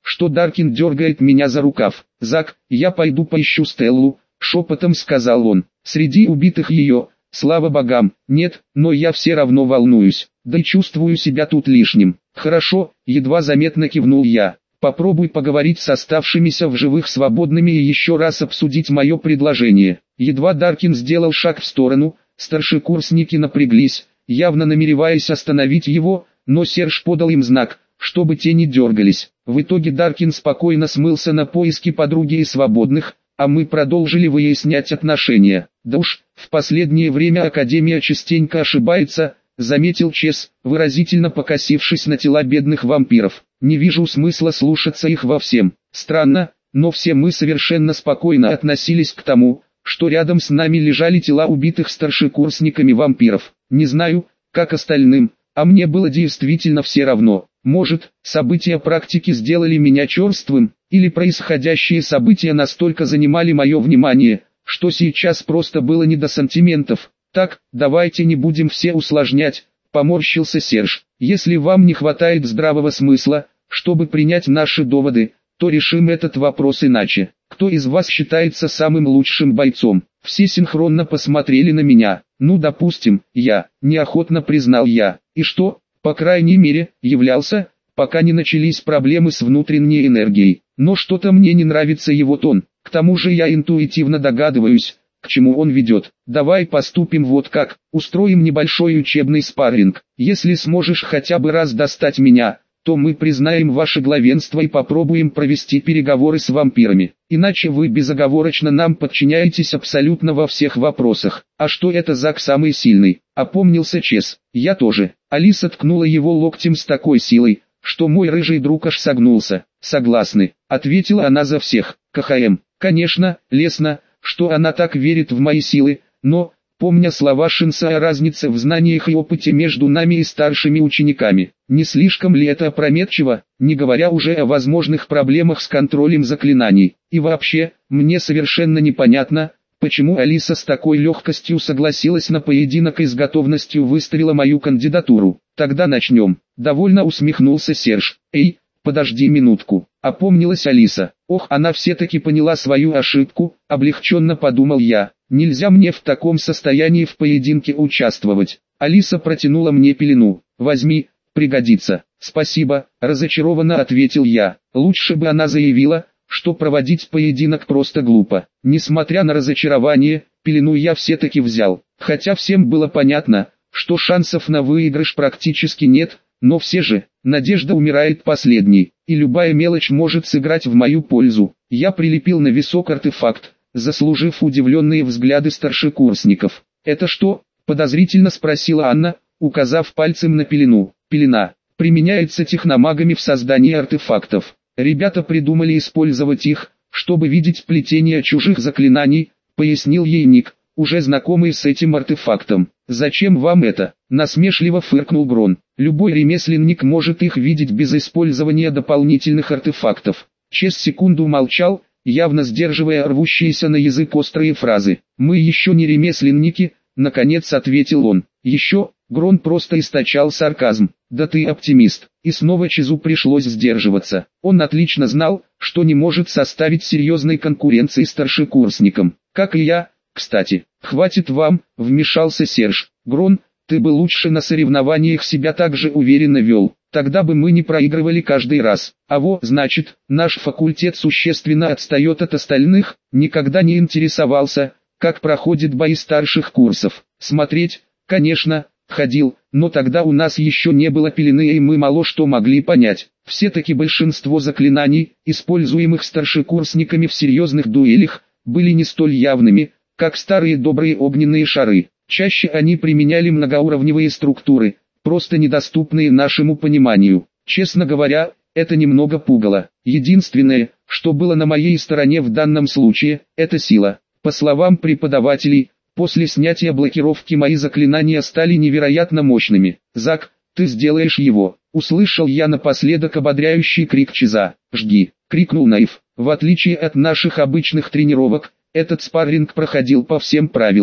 что Даркин дергает меня за рукав. «Зак, я пойду поищу Стеллу», — шепотом сказал он. «Среди убитых ее, слава богам, нет, но я все равно волнуюсь, да и чувствую себя тут лишним». «Хорошо», — едва заметно кивнул я. «Попробуй поговорить с оставшимися в живых свободными и еще раз обсудить мое предложение». Едва Даркин сделал шаг в сторону, старшекурсники напряглись, явно намереваясь остановить его, но Серж подал им знак, чтобы те не дергались. В итоге Даркин спокойно смылся на поиски подруги и свободных, а мы продолжили выяснять отношения. «Да уж, в последнее время Академия частенько ошибается», — заметил Чес, выразительно покосившись на тела бедных вампиров. «Не вижу смысла слушаться их во всем. Странно, но все мы совершенно спокойно относились к тому, что рядом с нами лежали тела убитых старшекурсниками вампиров. Не знаю, как остальным, а мне было действительно все равно. Может, события практики сделали меня черствым, или происходящие события настолько занимали мое внимание, что сейчас просто было не до сантиментов. Так, давайте не будем все усложнять», — поморщился Серж. «Если вам не хватает здравого смысла, чтобы принять наши доводы, то решим этот вопрос иначе. Кто из вас считается самым лучшим бойцом?» Все синхронно посмотрели на меня. «Ну, допустим, я», — неохотно признал я. «И что, по крайней мере, являлся, пока не начались проблемы с внутренней энергией. Но что-то мне не нравится его тон. К тому же я интуитивно догадываюсь, к чему он ведет. Давай поступим вот как, устроим небольшой учебный спарринг. Если сможешь хотя бы раз достать меня, то мы признаем ваше главенство и попробуем провести переговоры с вампирами. Иначе вы безоговорочно нам подчиняетесь абсолютно во всех вопросах». «А что это Зак самый сильный?» — опомнился Чес. «Я тоже». Алиса ткнула его локтем с такой силой, что мой рыжий друг аж согнулся. «Согласны», — ответила она за всех. «КХМ, конечно, лестно, что она так верит в мои силы, но, помня слова Шинса о разнице в знаниях и опыте между нами и старшими учениками, не слишком ли это опрометчиво, не говоря уже о возможных проблемах с контролем заклинаний? И вообще, мне совершенно непонятно, почему Алиса с такой легкостью согласилась на поединок и с готовностью выставила мою кандидатуру. Тогда начнем». Довольно усмехнулся Серж. «Эй, подожди минутку», — опомнилась Алиса. «Ох, она все-таки поняла свою ошибку», — облегченно подумал я. «Нельзя мне в таком состоянии в поединке участвовать». Алиса протянула мне пелену. «Возьми, пригодится». «Спасибо», — разочарованно ответил я. Лучше бы она заявила, что проводить поединок просто глупо. Несмотря на разочарование, пелену я все-таки взял. Хотя всем было понятно, что шансов на выигрыш практически нет, но все же, надежда умирает последней, и любая мелочь может сыграть в мою пользу. Я прилепил на висок артефакт, заслужив удивленные взгляды старшекурсников. «Это что?» — подозрительно спросила Анна, указав пальцем на пелену. «Пелена. Применяется техномагами в создании артефактов. Ребята придумали использовать их, чтобы видеть плетение чужих заклинаний», — пояснил ей Ник, уже знакомый с этим артефактом. «Зачем вам это?» — насмешливо фыркнул Грон. «Любой ремесленник может их видеть без использования дополнительных артефактов». Чес секунду молчал, явно сдерживая рвущиеся на язык острые фразы. «Мы еще не ремесленники», — наконец ответил он. «Еще?» — Грон просто источал сарказм. «Да ты оптимист». И снова Чезу пришлось сдерживаться. Он отлично знал, что не может составить серьезной конкуренции старшекурсникам. Как и я, кстати. «Хватит вам», — вмешался Серж. «Грон, ты бы лучше на соревнованиях себя так же уверенно вел. Тогда бы мы не проигрывали каждый раз. А во, значит, наш факультет существенно отстает от остальных». Никогда не интересовался, как проходят бои старших курсов. Смотреть, конечно, ходил, но тогда у нас еще не было пелены и мы мало что могли понять. Все-таки большинство заклинаний, используемых старшекурсниками в серьезных дуэлях, были не столь явными, как старые добрые огненные шары. Чаще они применяли многоуровневые структуры, просто недоступные нашему пониманию. Честно говоря, это немного пугало. Единственное, что было на моей стороне в данном случае, это сила. По словам преподавателей, после снятия блокировки мои заклинания стали невероятно мощными. «Зак, ты сделаешь его!» — услышал я напоследок ободряющий крик Чеза. «Жги!» — крикнул Наив. В отличие от наших обычных тренировок, этот спарринг проходил по всем правилам.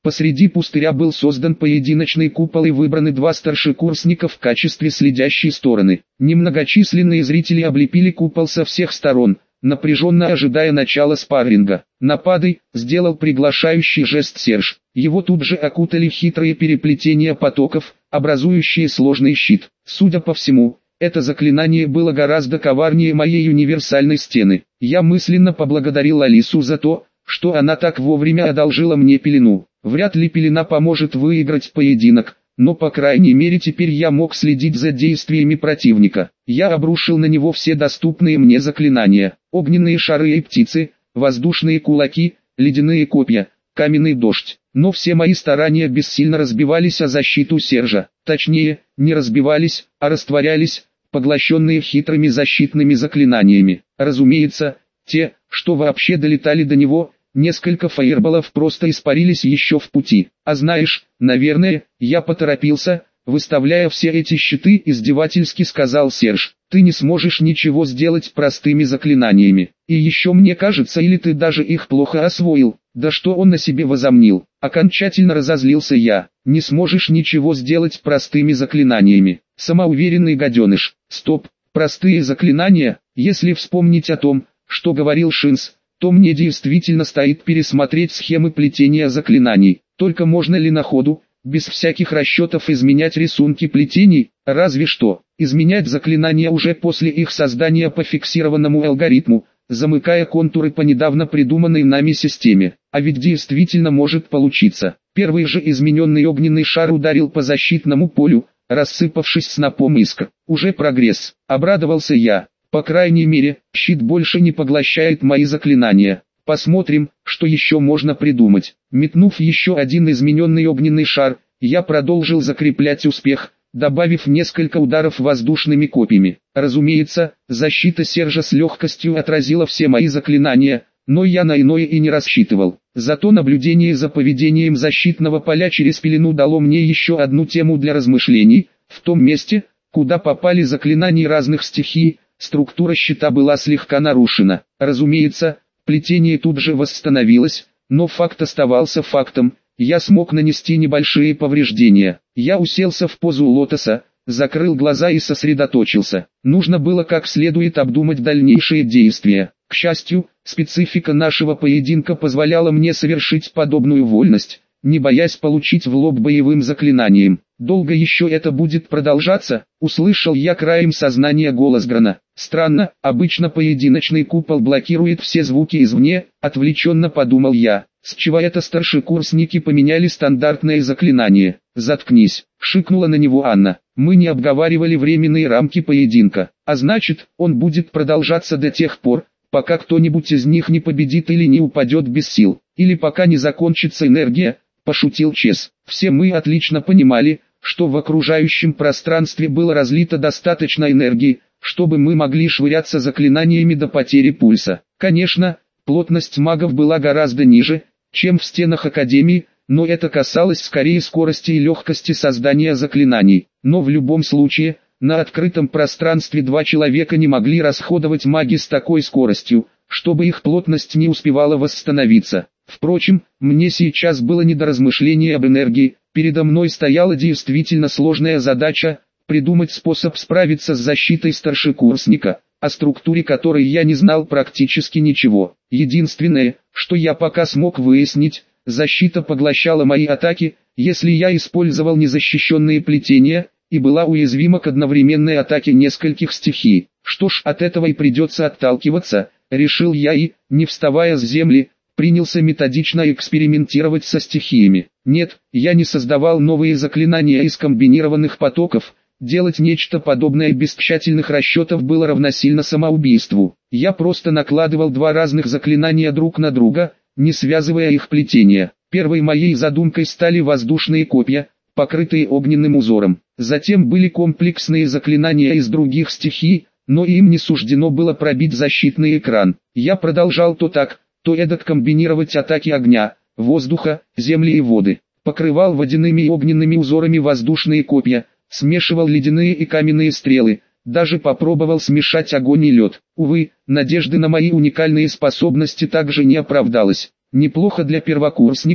Посреди пустыря был создан поединочный купол и выбраны два старшекурсника в качестве следящей стороны. Немногочисленные зрители облепили купол со всех сторон, напряженно ожидая начала спарринга. «Нападай», — сделал приглашающий жест Серж. Его тут же окутали хитрые переплетения потоков, образующие сложный щит. Судя по всему, это заклинание было гораздо коварнее моей универсальной стены. Я мысленно поблагодарил Алису за то, что она так вовремя одолжила мне пелену. Вряд ли пелена поможет выиграть поединок, но по крайней мере теперь я мог следить за действиями противника. Я обрушил на него все доступные мне заклинания: огненные шары и птицы, воздушные кулаки, ледяные копья, каменный дождь. Но все мои старания бессильно разбивались о защиту Сержа. Точнее, не разбивались, а растворялись, поглощенные хитрыми защитными заклинаниями. Разумеется, те, что вообще долетали до него, несколько фаерболов просто испарились еще в пути. А знаешь, наверное, я поторопился, выставляя все эти щиты, издевательски сказал Серж. Ты не сможешь ничего сделать простыми заклинаниями. И еще мне кажется, или ты даже их плохо освоил. Да что он на себе возомнил? Окончательно разозлился я. Не сможешь ничего сделать простыми заклинаниями. Самоуверенный гаденыш. Стоп, простые заклинания? Если вспомнить о том, что говорил Шинс, то мне действительно стоит пересмотреть схемы плетения заклинаний. Только можно ли на ходу, без всяких расчетов, изменять рисунки плетений? Разве что, изменять заклинания уже после их создания по фиксированному алгоритму, замыкая контуры по недавно придуманной нами системе. А ведь действительно может получиться. Первый же измененный огненный шар ударил по защитному полю, рассыпавшись снопом искр. Уже прогресс, обрадовался я. По крайней мере, щит больше не поглощает мои заклинания. Посмотрим, что еще можно придумать. Метнув еще один измененный огненный шар, я продолжил закреплять успех, добавив несколько ударов воздушными копьями. Разумеется, защита Сержа с легкостью отразила все мои заклинания, но я на иное и не рассчитывал. Зато наблюдение за поведением защитного поля через пелену дало мне еще одну тему для размышлений. В том месте, куда попали заклинания разных стихий, структура щита была слегка нарушена. Разумеется, плетение тут же восстановилось, но факт оставался фактом. Я смог нанести небольшие повреждения. Я уселся в позу лотоса, закрыл глаза и сосредоточился. Нужно было как следует обдумать дальнейшие действия. К счастью, специфика нашего поединка позволяла мне совершить подобную вольность, не боясь получить в лоб боевым заклинанием. «Долго еще это будет продолжаться?» — услышал я краем сознания голос Грана. «Странно, обычно поединочный купол блокирует все звуки извне», — отвлеченно подумал я. «С чего это старшекурсники поменяли стандартное заклинание?» «Заткнись», — шикнула на него Анна. «Мы не обговаривали временные рамки поединка, а значит, он будет продолжаться до тех пор, пока кто-нибудь из них не победит или не упадет без сил, или пока не закончится энергия», — пошутил Чес. Все мы отлично понимали, что в окружающем пространстве было разлито достаточно энергии, чтобы мы могли швыряться заклинаниями до потери пульса. Конечно, плотность магов была гораздо ниже, чем в стенах Академии, но это касалось скорее скорости и легкости создания заклинаний. Но в любом случае, на открытом пространстве два человека не могли расходовать маги с такой скоростью, чтобы их плотность не успевала восстановиться. Впрочем, мне сейчас было не до размышлений об энергии. Передо мной стояла действительно сложная задача – придумать способ справиться с защитой старшекурсника, о структуре которой я не знал практически ничего. Единственное, что я пока смог выяснить, защита поглощала мои атаки, если я использовал незащищенные плетения, и была уязвима к одновременной атаке нескольких стихий. Что ж, от этого и придется отталкиваться, решил я и, не вставая с земли, принялся методично экспериментировать со стихиями. Нет, я не создавал новые заклинания из комбинированных потоков. Делать нечто подобное без тщательных расчетов было равносильно самоубийству. Я просто накладывал два разных заклинания друг на друга, не связывая их плетения. Первой моей задумкой стали воздушные копья, покрытые огненным узором. Затем были комплексные заклинания из других стихий, но им не суждено было пробить защитный экран. Я продолжал то так, то эдак комбинировать атаки огня, воздуха, земли и воды. Покрывал водяными и огненными узорами воздушные копья, смешивал ледяные и каменные стрелы, даже попробовал смешать огонь и лед. Увы, надежды на мои уникальные способности также не оправдалось. Неплохо для первокурсника,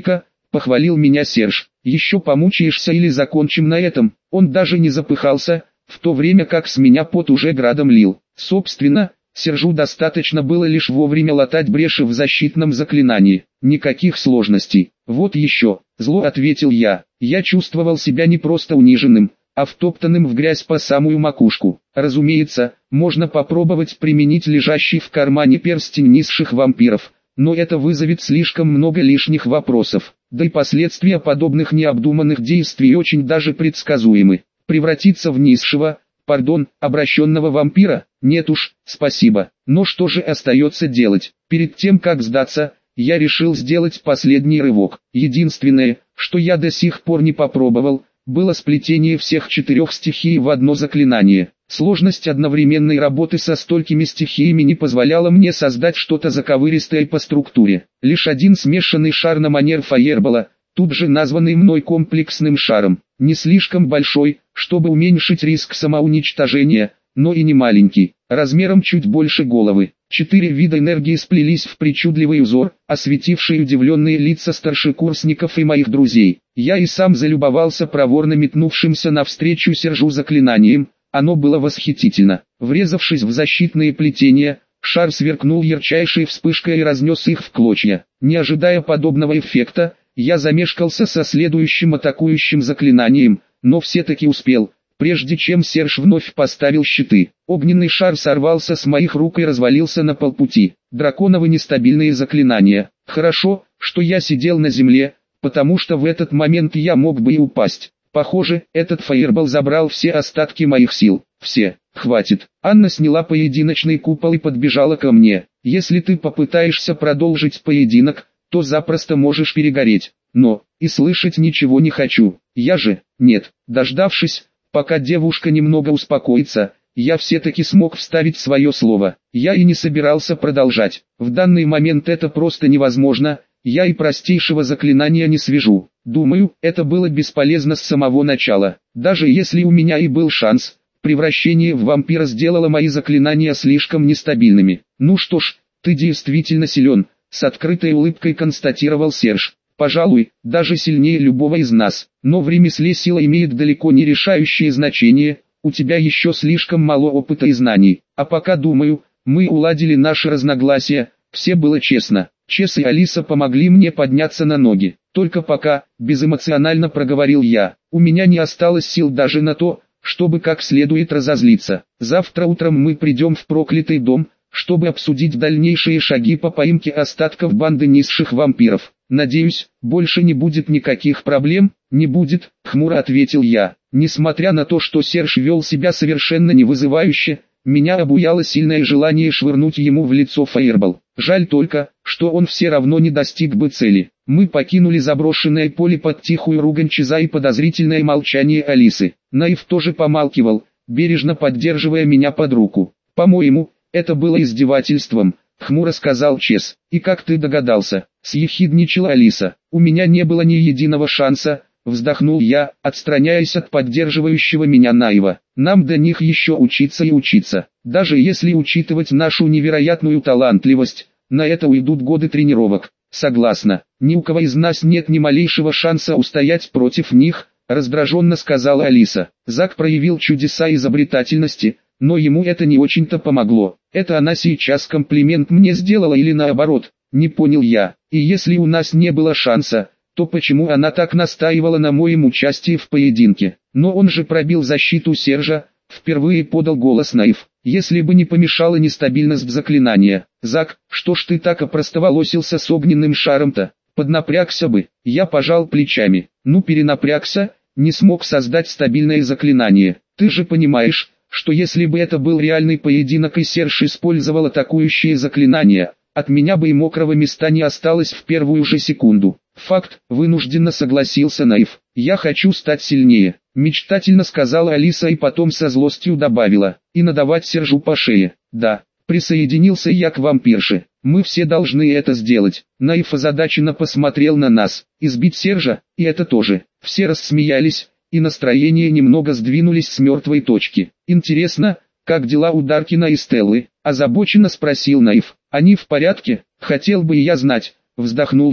похвалил меня Серж. Еще помучаешься или закончим на этом? Он даже не запыхался, в то время как с меня пот уже градом лил. Собственно, Сержу достаточно было лишь вовремя латать бреши в защитном заклинании. Никаких сложностей. Вот еще, зло ответил я. Я чувствовал себя не просто униженным, а втоптанным в грязь по самую макушку. Разумеется, можно попробовать применить лежащий в кармане перстень низших вампиров, но это вызовет слишком много лишних вопросов. Да и последствия подобных необдуманных действий очень даже предсказуемы. Превратиться в низшего, пардон, обращенного вампира? Нет уж, спасибо. Но что же остается делать? Перед тем как сдаться, я решил сделать последний рывок. Единственное, что я до сих пор не попробовал, было сплетение всех четырех стихий в одно заклинание. Сложность одновременной работы со столькими стихиями не позволяла мне создать что-то заковыристое по структуре. Лишь один смешанный шар на манер фаербола, тут же названный мной комплексным шаром, не слишком большой, чтобы уменьшить риск самоуничтожения, но и не маленький, размером чуть больше головы. Четыре вида энергии сплелись в причудливый узор, осветивший удивленные лица старшекурсников и моих друзей. Я и сам залюбовался проворно метнувшимся навстречу Сержу заклинанием, оно было восхитительно. Врезавшись в защитные плетения, шар сверкнул ярчайшей вспышкой и разнес их в клочья. Не ожидая подобного эффекта, я замешкался со следующим атакующим заклинанием, но все-таки успел, прежде чем Серж вновь поставил щиты. Огненный шар сорвался с моих рук и развалился на полпути. Драконовы нестабильные заклинания. Хорошо, что я сидел на земле, потому что в этот момент я мог бы и упасть. Похоже, этот фаербол забрал все остатки моих сил. Все. Хватит. Анна сняла поединочный купол и подбежала ко мне. Если ты попытаешься продолжить поединок, то запросто можешь перегореть. Но, и слышать ничего не хочу. Я же, нет. Дождавшись, пока девушка немного успокоится, я все-таки смог вставить свое слово. Я и не собирался продолжать. В данный момент это просто невозможно, я и простейшего заклинания не свяжу. Думаю, это было бесполезно с самого начала. Даже если у меня и был шанс, превращение в вампира сделало мои заклинания слишком нестабильными. Ну что ж, ты действительно силен, с открытой улыбкой констатировал Серж. Пожалуй, даже сильнее любого из нас. Но в ремесле сила имеет далеко не решающее значение, у тебя еще слишком мало опыта и знаний. А пока думаю, мы уладили наши разногласия, все было честно. Чес и Алиса помогли мне подняться на ноги. Только пока, безэмоционально проговорил я, у меня не осталось сил даже на то, чтобы как следует разозлиться. Завтра утром мы придем в проклятый дом, чтобы обсудить дальнейшие шаги по поимке остатков банды низших вампиров. Надеюсь, больше не будет никаких проблем? Не будет, хмуро ответил я. Несмотря на то, что Серж вел себя совершенно невызывающе, меня обуяло сильное желание швырнуть ему в лицо фаербол. Жаль только, что он все равно не достиг бы цели. Мы покинули заброшенное поле под тихую ругань Чеза и подозрительное молчание Алисы. Наив тоже помалкивал, бережно поддерживая меня под руку. По-моему, это было издевательством, хмуро сказал Чез. И как ты догадался, съехидничала Алиса. У меня не было ни единого шанса, вздохнул я, отстраняясь от поддерживающего меня Наива. Нам до них еще учиться и учиться. Даже если учитывать нашу невероятную талантливость, на это уйдут годы тренировок. Согласна, ни у кого из нас нет ни малейшего шанса устоять против них, раздраженно сказала Алиса. Зак проявил чудеса изобретательности, но ему это не очень-то помогло. Это она сейчас комплимент мне сделала или наоборот, не понял я. И если у нас не было шанса, то почему она так настаивала на моем участии в поединке? Но он же пробил защиту Сержа, впервые подал голос Наив. Если бы не помешала нестабильность заклинания. Зак, что ж ты так опростоволосился с огненным шаром-то? Поднапрягся бы. Я пожал плечами. Ну перенапрягся, не смог создать стабильное заклинание. Ты же понимаешь, что если бы это был реальный поединок и Серж использовал атакующие заклинания, от меня бы и мокрого места не осталось в первую же секунду. Факт, вынужденно согласился Наив. Я хочу стать сильнее, мечтательно сказала Алиса и потом со злостью добавила, и надавать Сержу по шее. Да, присоединился я к вампирше. Мы все должны это сделать. Наив озадаченно посмотрел на нас. Избить Сержа, и это тоже. Все рассмеялись, и настроение немного сдвинулись с мертвой точки. Интересно, как дела у Даркина и Стеллы? Озабоченно спросил Наив. Они в порядке? Хотел бы и я знать. Вздохнул я.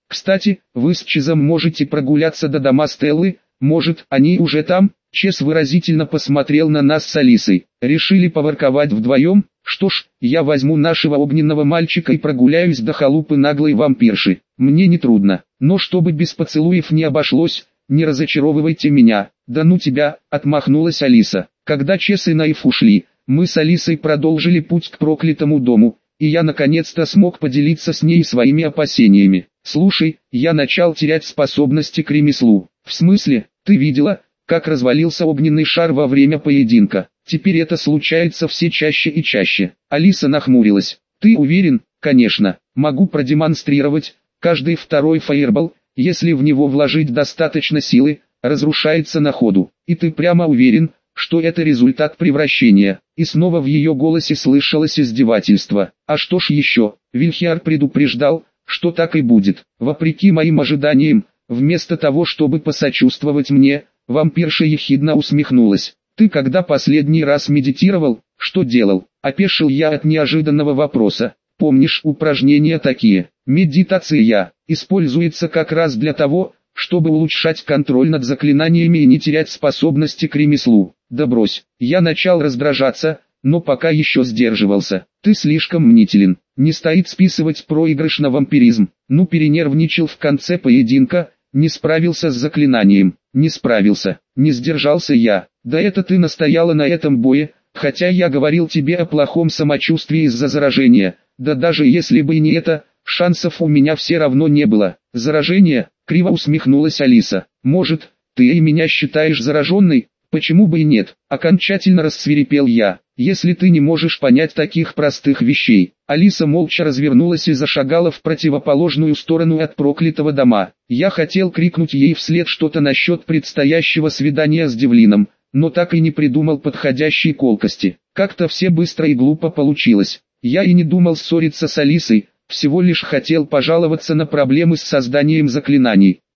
Кстати, вы с Чезом можете прогуляться до дома Стеллы, может, они уже там? Чез выразительно посмотрел на нас с Алисой. Решили поворковать вдвоем? Что ж, я возьму нашего огненного мальчика и прогуляюсь до халупы наглой вампирши. Мне не трудно, но чтобы без поцелуев не обошлось, не разочаровывайте меня. Да ну тебя, отмахнулась Алиса. Когда Чез и Наив ушли, мы с Алисой продолжили путь к проклятому дому, и я наконец-то смог поделиться с ней своими опасениями. Слушай, я начал терять способности к ремеслу. В смысле, ты видела, как развалился огненный шар во время поединка? Теперь это случается все чаще и чаще. Алиса нахмурилась. Ты уверен? Конечно. Могу продемонстрировать. Каждый второй фаербол, если в него вложить достаточно силы, разрушается на ходу. И ты прямо уверен, что это результат превращения? И снова в ее голосе слышалось издевательство. А что ж еще? Вильхиар предупреждал, что так и будет. Вопреки моим ожиданиям, вместо того, чтобы посочувствовать мне, вампирша ехидно усмехнулась. Ты когда последний раз медитировал? Что делал? Опешил я от неожиданного вопроса. Помнишь упражнения такие? Медитация используется как раз для того, чтобы улучшать контроль над заклинаниями и не терять способности к ремеслу. Да брось, я начал раздражаться, но пока еще сдерживался. Ты слишком мнителен. Не стоит списывать проигрыш на вампиризм. Ну перенервничал в конце поединка, не справился с заклинанием. Не справился, не сдержался я. Да это ты настояла на этом бое, хотя я говорил тебе о плохом самочувствии из-за заражения. Да даже если бы и не это, шансов у меня все равно не было. Заражение? Криво усмехнулась Алиса. Может, ты и меня считаешь зараженной? Почему бы и нет? Окончательно рассвирепел я. Если ты не можешь понять таких простых вещей. Алиса молча развернулась и зашагала в противоположную сторону от проклятого дома. Я хотел крикнуть ей вслед что-то насчет предстоящего свидания с Девлином, но так и не придумал подходящей колкости. Как-то все быстро и глупо получилось. Я и не думал ссориться с Алисой, всего лишь хотел пожаловаться на проблемы с созданием заклинаний.